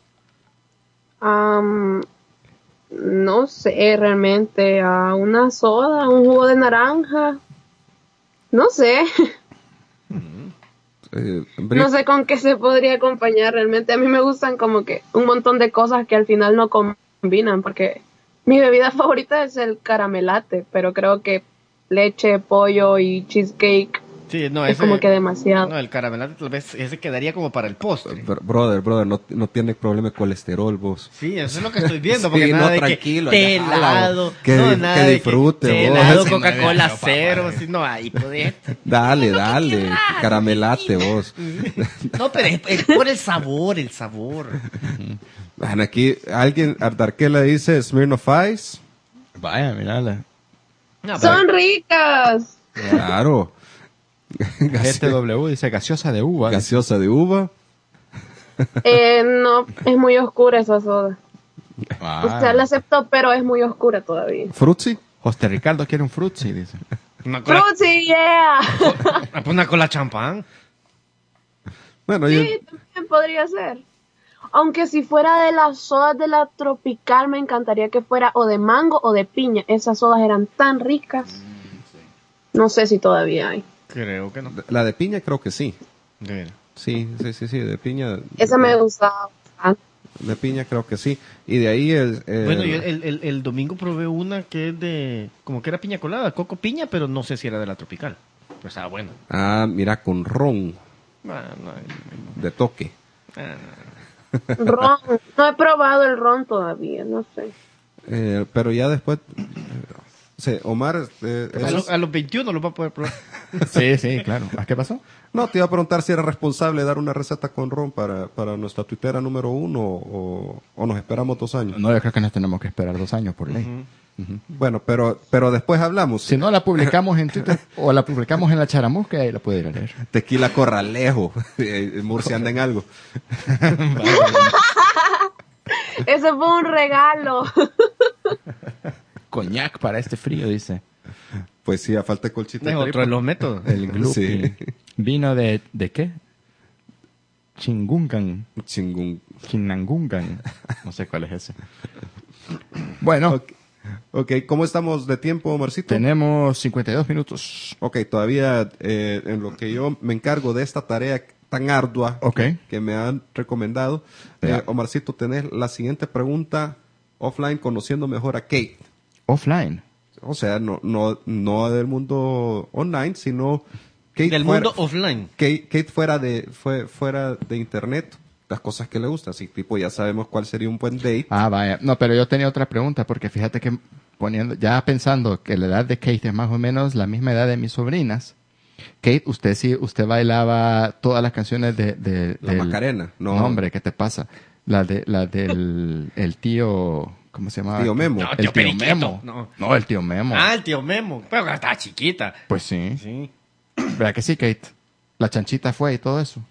Am, no sé, realmente, a una soda, un jugo de naranja. No sé. Eh, Brit- No sé con qué se podría acompañar realmente. A mí me gustan como que un montón de cosas que al final no combinan, porque mi bebida favorita es el caramelate, pero creo que leche, pollo y cheesecake Sí, no, es ese, como que demasiado. no, el caramelate tal vez ese quedaría como para el postre. Br- Brother, brother, no, no tiene problema de colesterol vos. Sí, eso es lo que estoy viendo, Sí, porque no, nada de tranquilo, que té ya, jala, helado, vos. Que no, di- nada que de disfrute, té vos. helado, Ese Coca-Cola no, cero, papá. así, no, ahí podés. Dale, dale, caramelate vos. No, pero es, es por el sabor, el sabor. Bueno, aquí alguien, Ardarquela dice Smirnoff Ice. Vaya, mirala. No, pero- Son ricas. Claro. G T W dice gaseosa de uva. Gaseosa de uva. Eh, no, es muy oscura esa soda. Ah. O sea, la acepto, pero es muy oscura todavía. Frutzi. José Ricardo quiere un frutzi, dice. una cola, Fruity, yeah. una cola champán. Bueno, yo, Sí, también podría ser. Aunque si fuera de las sodas de la tropical, me encantaría que fuera o de mango o de piña. Esas sodas eran tan ricas. No sé si todavía hay. Creo que no. la de piña creo que sí. De veras. Sí, sí, sí, sí, de piña. Esa me gustaba bastante. De piña creo que sí. Y de ahí el... el- Bueno, yo el, el, el domingo probé una que es de, como que era piña colada, coco piña, pero no sé si era de la tropical. Pero estaba bueno. Ah, mira, con ron Ah, no, de toque. ah, Ron. No he probado el ron todavía, no sé. Eh, pero ya después... eh, sí, Omar... eh, no. A, esos- los, a los veintiuno lo va a poder probar. Sí, sí, claro. ¿A qué pasó? No, te iba a preguntar si era responsable dar una receta con ron para, para nuestra tuitera número uno o, o nos esperamos dos años. No, yo creo que nos tenemos que esperar dos años por ley. Ujú. Bueno, pero, pero después hablamos. Si no la publicamos en Twitter o la publicamos en la Charamusca, ahí la puede ir a leer. Tequila Corralejo, eh, Murcia anda en algo. Ese fue un regalo. Coñac para este frío, dice. Pues sí, a falta de colchita. Es de otro de los métodos. El Glupi. Sí. Vino de, ¿de qué? Chingungan. Chingún. Chinangungan. No sé cuál es ese. Bueno, Ok, ok, ¿cómo estamos de tiempo, Marcito? tenemos cincuenta y dos minutos. Ok, todavía eh, en lo que yo me encargo de esta tarea tan ardua Ok. que me han recomendado. Eh, Ya. Omarcito, tenés la siguiente pregunta offline, conociendo mejor a Kate. Offline. O sea, no, no, no del mundo online, sino Kate Del fuera, mundo offline. Kate, Kate fuera de, fue, fuera de internet, las cosas que le gustan. Así tipo, ya sabemos cuál sería un buen date. Ah, vaya. No, pero yo tenía otra pregunta, porque fíjate que poniendo, ya pensando que la edad de Kate es más o menos la misma edad de mis sobrinas. Kate, usted sí, usted bailaba todas las canciones de, de La del- Macarena, no. No, hombre, ¿qué te pasa? La de, la del, el tío, ¿cómo se llama? Tío Memo. No, El tío tío Periquito. Memo. No. No, el tío Memo. Ah, el tío Memo. Pero que estaba chiquita. Pues sí. Sí. ¿Verdad que sí, Kate? La chanchita fue y todo eso.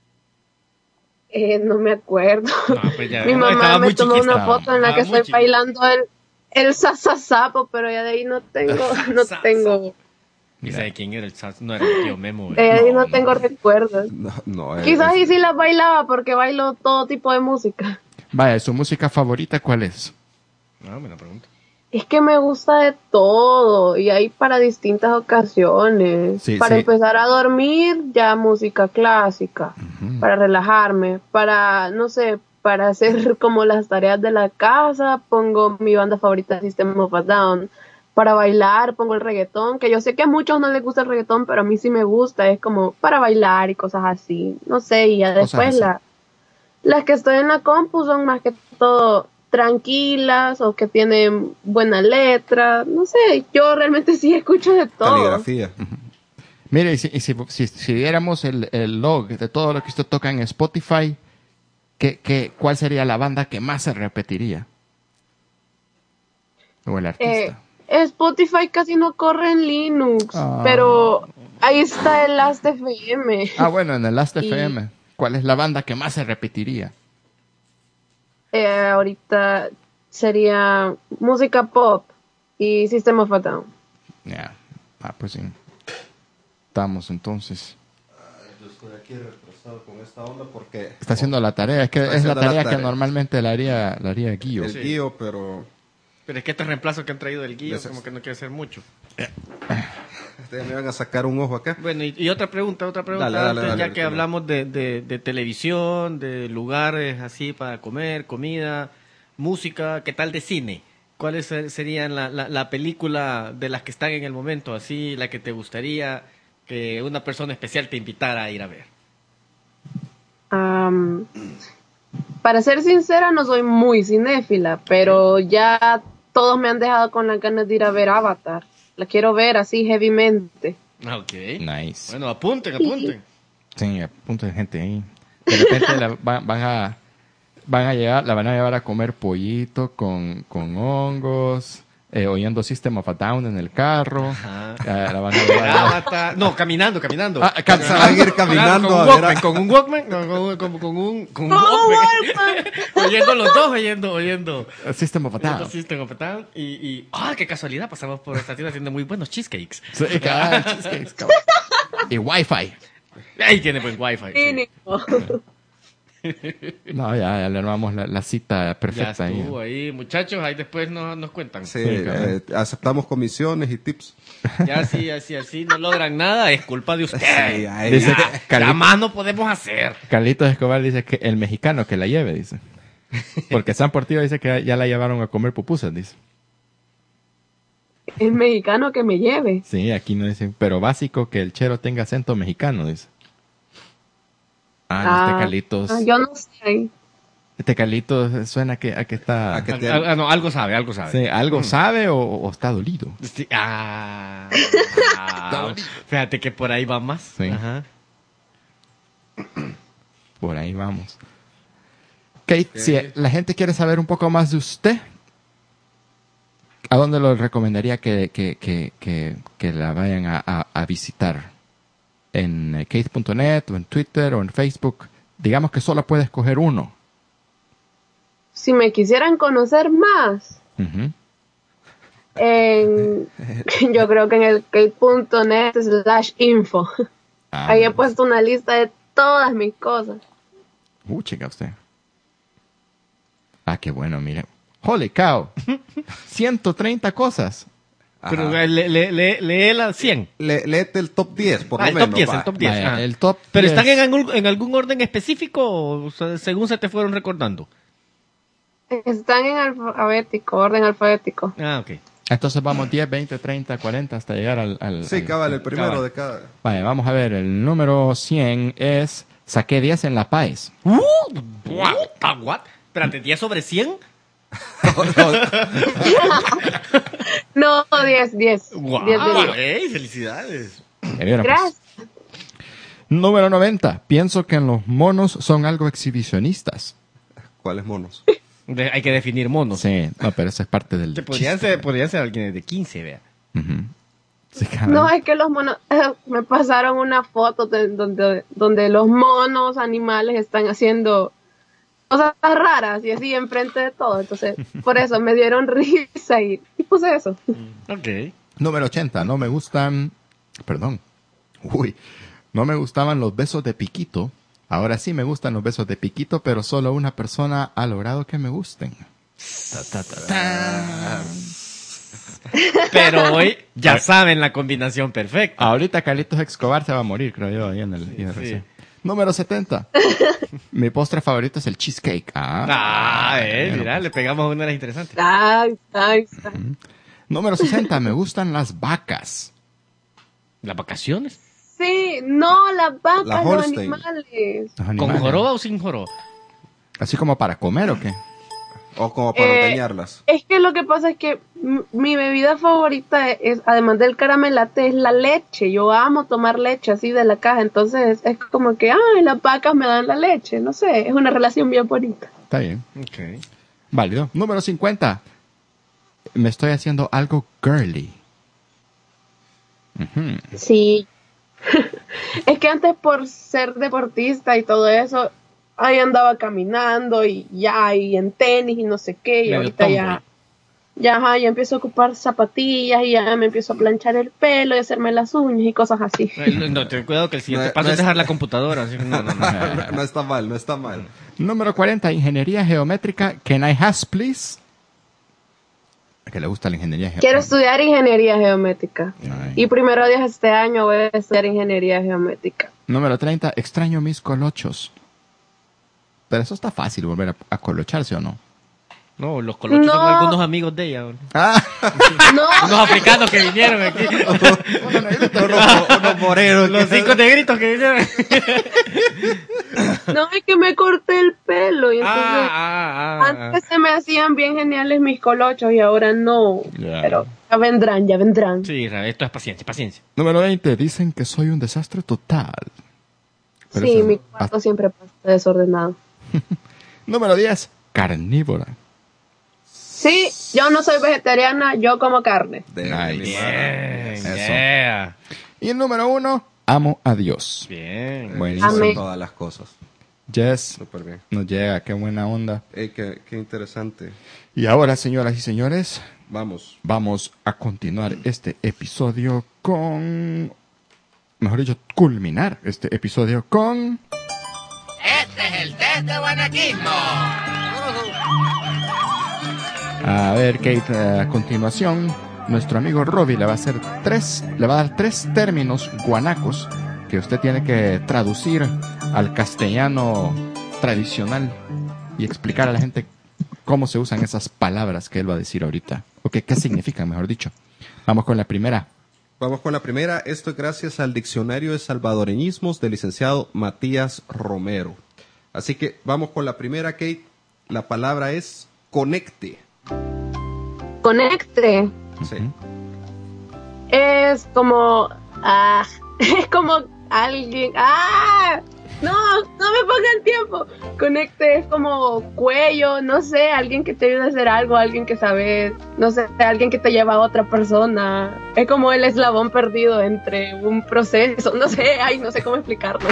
Eh, no me acuerdo. No, pues ya, Mi no, mamá estaba me muy tomó chiquita. una foto en la Estaba que muy estoy chiquita. bailando el, el sasasapo, pero ya de ahí no tengo, no Sa- tengo, ¿Y sabe quién era el sas? No era el tío Memo. de ahí no, No, tengo no. recuerdos. No, no, eh, Quizás es- y sí las bailaba porque bailo todo tipo de música. Vaya, ¿su música favorita cuál es? No, me la pregunto. Es que me gusta de todo y hay para distintas ocasiones. Sí, para sí. empezar a dormir, ya música clásica. Para relajarme, para, no sé, para hacer como las tareas de la casa, pongo mi banda favorita System of a Down. Para bailar, pongo el reggaetón, que yo sé que a muchos no les gusta el reggaetón, pero a mí sí me gusta. Es como para bailar y cosas así. No sé, y ya Cosas después así. la, las que estoy en la compu son más que todo tranquilas o que tienen buena letra. No sé, yo realmente sí escucho de todo. Caligrafía. Mire, y si, y si, si, si viéramos el, el log de todo lo que usted toca en Spotify, ¿qué, qué, ¿cuál sería la banda que más se repetiría? O el artista. Eh, Spotify casi no corre en Linux, Ah. pero ahí está el Last F M. Ah, bueno, en el Last y- F M. ¿Cuál es la banda que más se repetiría? Eh, ahorita sería música pop y System of a Down. Ya. Ah, pues sí. Estamos entonces. Yo estoy aquí retrasado con esta onda porque Está haciendo la tarea. Es que Está es la haciendo la tarea que tarea. normalmente la haría, la haría Guillo. el Sí. guío, pero Pero es que este reemplazo que han traído del guío Ese- como que no quiere ser mucho. Ustedes me van a sacar un ojo acá. Bueno, y, y otra pregunta, otra pregunta, Dale, dale, antes, dale, ya dale, que dale. hablamos de, de, de televisión, de lugares así para comer, comida, música, ¿qué tal de cine? ¿Cuáles ser- serían la, la, la película de las que están en el momento, así, la que te gustaría que una persona especial te invitara a ir a ver? Am, para ser sincera, no soy muy cinéfila, pero ya todos me han dejado con las ganas de ir a ver Avatar. La quiero ver así heavymente. Ah, ok. Nice. Bueno, apunten, apunten. Sí, a punto de gente ahí. De repente la, va- van a van a llevar, la van a llevar a comer pollito con, con hongos, eh, oyendo System of a Down en el carro. Ajá. Eh, la van a llevar a- Avatar- No, caminando, caminando. Ah, cam- Se van a ir caminando con a un ver Walkman, a- con un Walkman, no, con, con- con un, con un ¡Con un Walkman. oyendo los dos, oyendo, oyendo. System of a oyendo Down. System of a Down. Y, y, ah, qué casualidad, pasamos por esta tienda haciendo muy buenos cheesecakes. Sí, ah, cheesecakes, cabrón. Y Wi-Fi. Ahí tiene buen wifi. sí. Mínimo. No, ya, ya le armamos la, la cita Ya perfecta ahí. estuvo ahí, muchachos, ahí después nos, nos cuentan. Sí, Sí, cabrón. eh, aceptamos comisiones y tips. Ya si así, así no logran nada, es culpa de ustedes. Sí, ahí. Dice Ya, que ya Carlitos, más no podemos hacer. Carlitos Escobar dice que el mexicano que la lleve, dice. Porque San Portillo dice que ya la llevaron a comer pupusas, dice. Es mexicano que me lleve. Sí, aquí no dicen, pero básico que el chero tenga acento mexicano, dice. Ah, no, este Carlitos, ah, yo no sé. este Carlitos suena que, a que está, A que te- Ah, ah, no, algo sabe, algo sabe. sí, algo sabe o, o está dolido. Sí, ah, ah, fíjate que por ahí va más. Sí. Ajá. Por ahí vamos. Kate, si la gente quiere saber un poco más de usted, ¿a dónde lo recomendaría que, que, que, que, que la vayan a, a, a visitar? ¿En eh, kate punto net o en Twitter o en Facebook? Digamos que solo puede escoger uno. Si me quisieran conocer más, Ujú. en, yo creo que en el kate punto net slash info. Ah, Ahí he bueno. puesto una lista de todas mis cosas. Uh, chica usted. Ah, qué bueno, mire. Holy cow. ciento treinta cosas. Ajá. Pero eh, le, le, le, lee la cien. Le- léete el top diez, por Ah, lo el menos. top diez, va. el top diez. Vaya, ah. el top Pero diez. están en algún, en algún orden específico o sea, según se te fueron recordando. Están en alfabético, orden alfabético. Ah, ok. Entonces vamos diez, veinte, treinta, cuarenta hasta llegar al... al Sí, al- cabal, el primero Cabal. de cada. Vaya, vamos a ver. El número cien es... Saqué diez en La Paz. Uh, what? Ah, what? Espérate, ¿diez sobre cien? No, diez, diez. Wow, diez de diez. ey, felicidades. Ya vieron, pues. Gracias. Número noventa. Pienso que en los monos son algo exhibicionistas. ¿Cuáles monos? De- hay que definir monos. Sí, no, pero eso es parte del Te podrían, chiste. ser, podrían ser alguien de quince, vea. Ujú. Sí, cabrón. No, es que los monos, me pasaron una foto de- donde, donde los monos animales están haciendo cosas raras y así enfrente de todo. Entonces, por eso me dieron risa y, y puse eso. Ok. Número ochenta. No me gustan... Perdón. Uy. No me gustaban los besos de piquito. Ahora sí me gustan los besos de piquito, pero solo una persona ha logrado que me gusten. Ta, ta, ta, ta. Pero hoy ya saben la combinación perfecta. Ahorita Carlitos Escobar se va a morir, creo yo, ahí en el I R C. sí. Número setenta. Mi postre favorito es el cheesecake. Ah, Ah, eh, bueno, mira, pues. le pegamos una de las interesantes. Ay, ay, ay. Número sesenta. Me gustan las vacas. ¿Las vacaciones? Sí, no, las vacas, La los Holstein. animales. Los ¿Con animales. joroba o sin joroba? Así como para comer o qué. O como para Eh, ordeñarlas. Es que lo que pasa es que m- mi bebida favorita es, además del caramelate, es la leche. Yo amo tomar leche así de la caja, entonces es como que, ay, las vacas me dan la leche. No sé, es una relación bien bonita. Está bien. Ok. Válido. Número cincuenta. Me estoy haciendo algo girly. Ujú. Sí. Es que antes por ser deportista y todo eso, ahí andaba caminando y ya, y en tenis y no sé qué, y Medio ahorita ya, tomboy. ya, ajá, ya empiezo a ocupar zapatillas y ya me empiezo a planchar el pelo y hacerme las uñas y cosas así. Eh, No, ten cuidado que el siguiente No, paso no es es- dejar la computadora. así que no, no, no. No, no está mal, no está mal. Número cuarenta. Ingeniería geométrica. Can I has, please? Que le gusta la ingeniería Quiero geométrica. estudiar ingeniería geométrica. Ay. Y primero Dios, este año voy a estudiar ingeniería geométrica. Número treinta, extraño mis colochos. Pero eso está fácil, volver a, a colocharse, ¿o no? No, los colochos No. son algunos amigos de ella. ¿no? Ah, No, Unos africanos que vinieron aquí. unos, unos morenos. Los que- cinco negritos que vinieron. no, es que me corté el pelo. Y entonces, Ah, ah, ah. antes se me hacían bien geniales mis colochos y ahora no. Ya. Pero ya vendrán, ya vendrán. Sí, Ra, esto es paciencia, paciencia. número veinte, dicen que soy un desastre total. Pero Sí, eso- mi cuarto ah, siempre pasa desordenado. número diez, carnívora. Sí, yo no soy vegetariana, yo como carne. De Nice. animal. Bien, Eso. yeah. Y el número uno, amo a Dios. Bien. Buenísimo. Hizo Amén. todas las cosas. Jess, Súper bien. nos llega, qué buena onda. Ey, qué, qué interesante. Y ahora, señoras y señores, Vamos. vamos a continuar este episodio con... Mejor dicho, culminar este episodio con... A ver, Kate, eh, a continuación, nuestro amigo Robbie le va a hacer tres, le va a dar tres términos guanacos que usted tiene que traducir al castellano tradicional y explicar a la gente cómo se usan esas palabras que él va a decir ahorita. O que, qué significan, mejor dicho. Vamos con la primera. Vamos con la primera. Esto es gracias al Diccionario de Salvadoreñismos del licenciado Matías Romero. Así que vamos con la primera, Kate. La palabra es conecte. Conecte Sí. es como... Ah, es como alguien... ¡Ah! No, no me pongan tiempo. Conecte es como cuello, no sé, alguien que te ayuda a hacer algo, alguien que sabe, no sé, alguien que te lleva a otra persona. Es como el eslabón perdido entre un proceso, no sé, ay, no sé cómo explicarlo.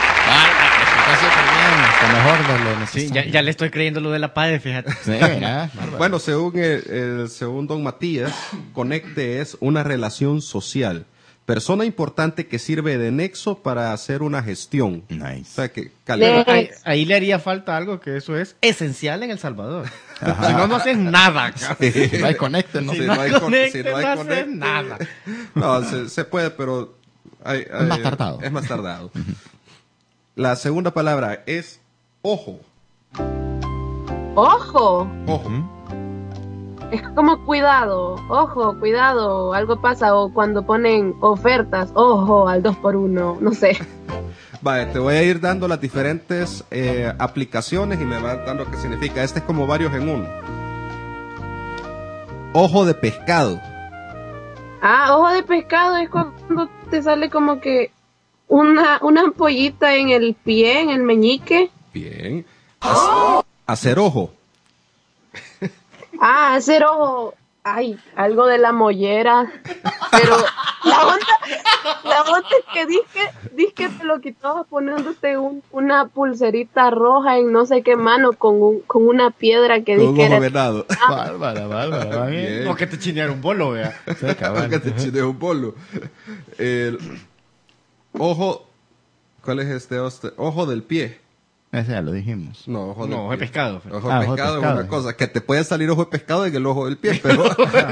Está mejor de lo Sí, ya, necesario. ya le estoy creyendo lo de la padre, fíjate. Sí, ¿eh? Bueno, según el, el según don Matías, conecte es una relación social. Persona importante que sirve de nexo para hacer una gestión. O Nice. sea, que calidad. De- Ahí, ahí le haría falta algo que eso es esencial en El Salvador. Si no, no haces nada. cabrón. Si no hay conecte, ¿no? Sí, Si no no hay con- conecte, si no hay no haces conecte. nada. No, se, se puede, pero... hay- hay- más tardado. Es más tardado. La segunda palabra es ojo. Ojo, Ojo. es como cuidado, ojo, cuidado, algo pasa, o cuando ponen ofertas, ojo, al dos por uno, no sé. Vale, te voy a ir dando las diferentes eh, aplicaciones y me va dando qué significa. Este es como varios en uno. Ojo de pescado. Ah, ojo de pescado es cuando te sale como que una, una ampollita en el pie, en el meñique. Bien. Hac- Hacer ojo. Ah, hacer ojo. Ay, algo de la mollera. Pero la onda, la onda es que dije, dije te lo quitabas poniéndote un, una pulserita roja en no sé qué mano con un, con una piedra que Con un dije ojo era. venado. Bárbara, bárbara. va bien. Bien. O que te chineara un bolo, vea. Sí, cabal. Que te chines un bolo. El ojo. ¿Cuál es este? Oste- Ojo del pie. Ese ya lo dijimos. No, ojo del No, ojo de pie. pescado. Ojo Ah, de ojo de pescado es pescado. una cosa. Que te puede salir ojo de pescado en el ojo del pie, pero.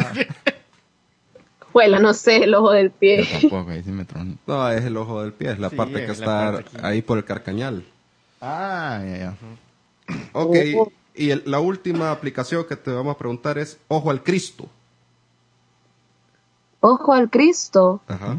Juela, no sé, el ojo del Yo pie. tampoco, ahí sí me tronó. No, es el ojo del pie. Es la Sí, parte es que la está parte aquí. ahí por el carcañal. Ah, ya, ya. Ok. Ojo. Y el- la última aplicación que te vamos a preguntar es ojo al Cristo. Ojo al Cristo. Ajá.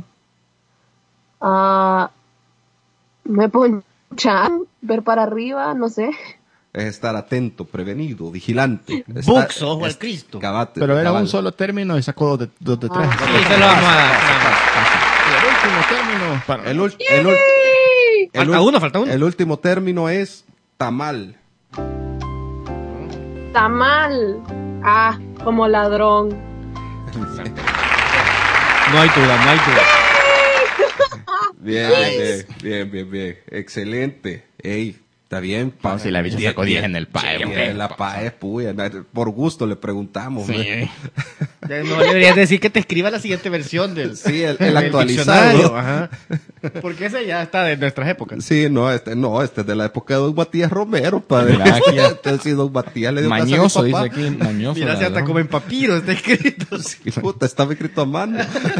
Ah, me ponchan, ver para arriba, no sé. Es estar atento, prevenido, vigilante. Bux, Estar- ojo al es- Cristo. cabate- Pero era cabal. un solo término y sacó dos de, dos de tres. Sí, se lo vamos a dar. Y el último término para... El, ul- el ul- ¡Sí! el Falta ul- uno, falta uno. El último término es tamal. Tamal. Ah, como ladrón. No hay duda, no hay duda. Bien, bien, bien, bien, bien, bien. Excelente. Ey, Está bien. Vamos, si la bicha diez- sacó diez en el PAE. Sí, hombre. la PAE es puya. Por gusto le preguntamos. Sí. hombre. Ya no deberías decir que te escriba la siguiente versión del, Sí, el, el del actualizado. diccionario, ajá. Porque ese ya está de nuestras épocas. Sí, no, este, no, este es de la época de Don Matías Romero, padre. Mira, aquí- Este sí, Don Matías le dio clase a mi Mañoso, papá. dice aquí. Mañoso. Mira, se hasta ladrón. como en papiro está escrito. Sí, puta, estaba escrito a mano.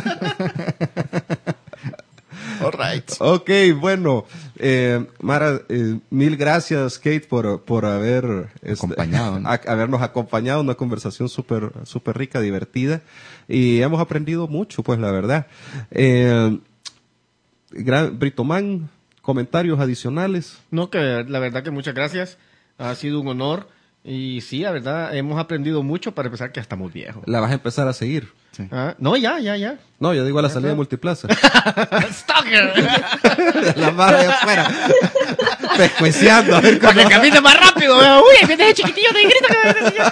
All right. Ok, bueno, eh, Mara, eh, mil gracias, Kate, por, por haber este, Acompañado, ¿no? a- habernos acompañado, una conversación súper súper rica, divertida, y hemos aprendido mucho, pues, la verdad. Eh, gran, Britoman, comentarios adicionales. No, que la verdad que muchas gracias. Ha sido un honor. Y sí, la verdad, hemos aprendido mucho para empezar que ya estamos viejos. La vas a empezar a seguir. Ah, no, ya, ya, ya. No, yo digo a la salida de Multiplaza. ¡Stalker! La Mara de afuera. Pescueceando. A ver Para que cómo- camine más rápido. Veo. Uy, ahí viene ese chiquitillo de grito que me decía.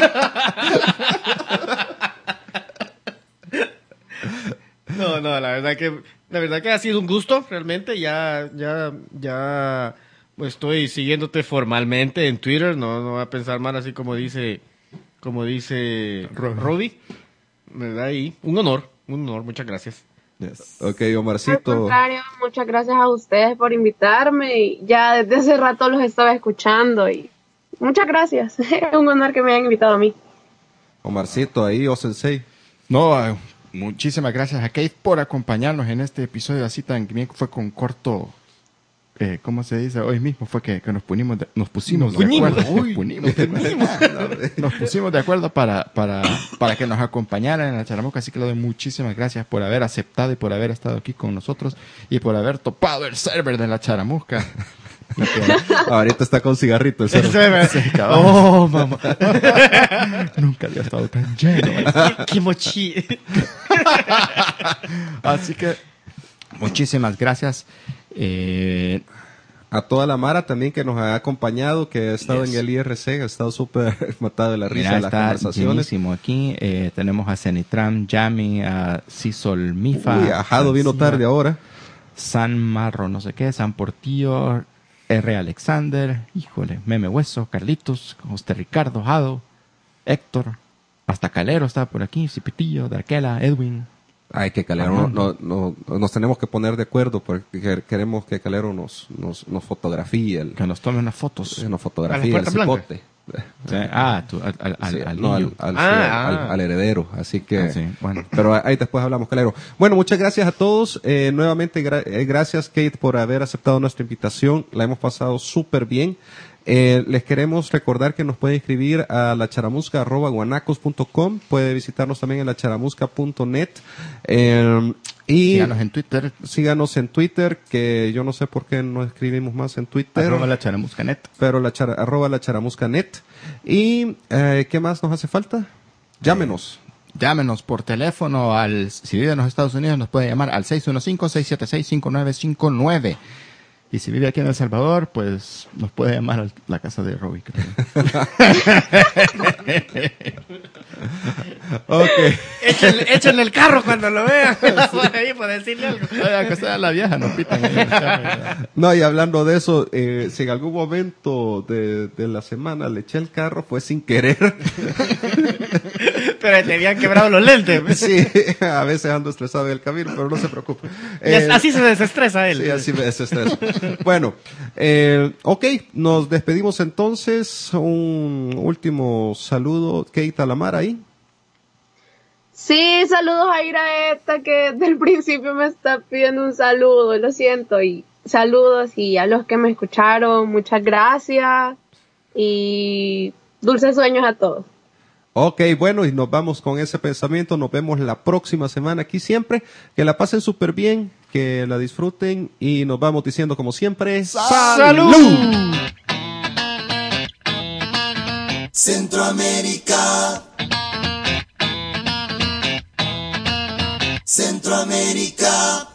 No, no, la verdad que la verdad que ha sido un gusto, realmente. Ya, ya, ya pues, estoy siguiéndote formalmente en Twitter. No, no voy a pensar mal así como dice, como dice Robbie. ¿Verdad? Y un honor, un honor. Muchas gracias. Ok, Al Omarcito. contrario, muchas gracias a ustedes por invitarme. Y ya desde hace rato los estaba escuchando y muchas gracias. Es un honor que me hayan invitado a mí. Omarcito ahí, o Sensei. No, eh, muchísimas gracias a Kate por acompañarnos en este episodio así tan bien. Fue con corto, eh, ¿cómo se dice? Hoy mismo fue que, que nos, punimos de, nos pusimos Nos de punimos. acuerdo. Uy. Nos punimos. Nos pusimos de acuerdo para, para, para que nos acompañaran en la Charamusca. Así que le doy muchísimas gracias por haber aceptado y por haber estado aquí con nosotros y por haber topado el server de la Charamusca. Ahorita está con cigarrito el cerdo. Sí, cabrón. Oh, mamá. Nunca había estado tan lleno. Kimochi. Así que muchísimas gracias. Eh, A toda la Mara también que nos ha acompañado, que ha estado Yes. en el I R C, ha estado súper matado de la risa Mira, de las está conversaciones. llenísimo aquí. Eh, tenemos a Cenitram, Yami, a Cisol Mifa. Uy, Ajado vino Francina, tarde ahora. San Marro, no sé qué, San Portillo, R. Alexander, híjole, Meme Hueso, Carlitos, José Ricardo, Jado, Héctor, hasta Calero está por aquí, Cipitillo, Darquela, Edwin. Ay, que Calero, no, no, no- nos tenemos que poner de acuerdo porque quer- queremos que Calero nos, nos, nos fotografíe, el, Que nos tome unas fotos. nos ¿A fotografíe la el Puerta Blanca? cipote. Sí, ah, tú, al, al, al- Sí, al no, niño. al, al- Ah, sí, ah. al- al heredero, así que... Ah, sí, bueno. Pero ahí después hablamos, Calero. Bueno, muchas gracias a todos. Eh, nuevamente, gra- eh, gracias, Kate, por haber aceptado nuestra invitación. La hemos pasado súper bien. Eh, les queremos recordar que nos puede escribir a lacharamusca arroba guanacos punto com. Puede visitarnos también en lacharamusca punto net. Eh, y Síganos en Twitter, síganos en Twitter, que yo no sé por qué no escribimos más en Twitter. arroba la Charamuscanet. Pero la chara- arroba la charamusca net. Y, eh, ¿qué más nos hace falta? Llámenos. Llámenos por teléfono al, si vive en los Estados Unidos, nos puede llamar al seis uno cinco, seis siete seis, cinco nueve cinco nueve. Y si vive aquí en El Salvador, pues nos puede llamar a la casa de Robbie. creo. Ok. Échenle, échenle el carro cuando lo vean. Por ahí, por decirle algo. Oiga, que sea la vieja, nos pitan ahí en el carro. No, y hablando de eso, eh, si en algún momento de, de la semana le eché el carro, fue sin querer. Pero te habían quebrado los lentes. Sí, a veces ando estresado en el camino, pero no se preocupe. Y es- Eh, así se desestresa él. Sí, así me desestresa. Bueno, eh, ok, nos despedimos entonces. Un último saludo, Kate Alamar ahí. Sí, saludos a Iraeta que desde el principio me está pidiendo un saludo, lo siento, y saludos y a los que me escucharon, muchas gracias y dulces sueños a todos. Ok, bueno, y nos vamos con ese pensamiento. Nos vemos la próxima semana aquí siempre. Que la pasen súper bien, que la disfruten y nos vamos diciendo como siempre. ¡Salud! Centroamérica. Centroamérica.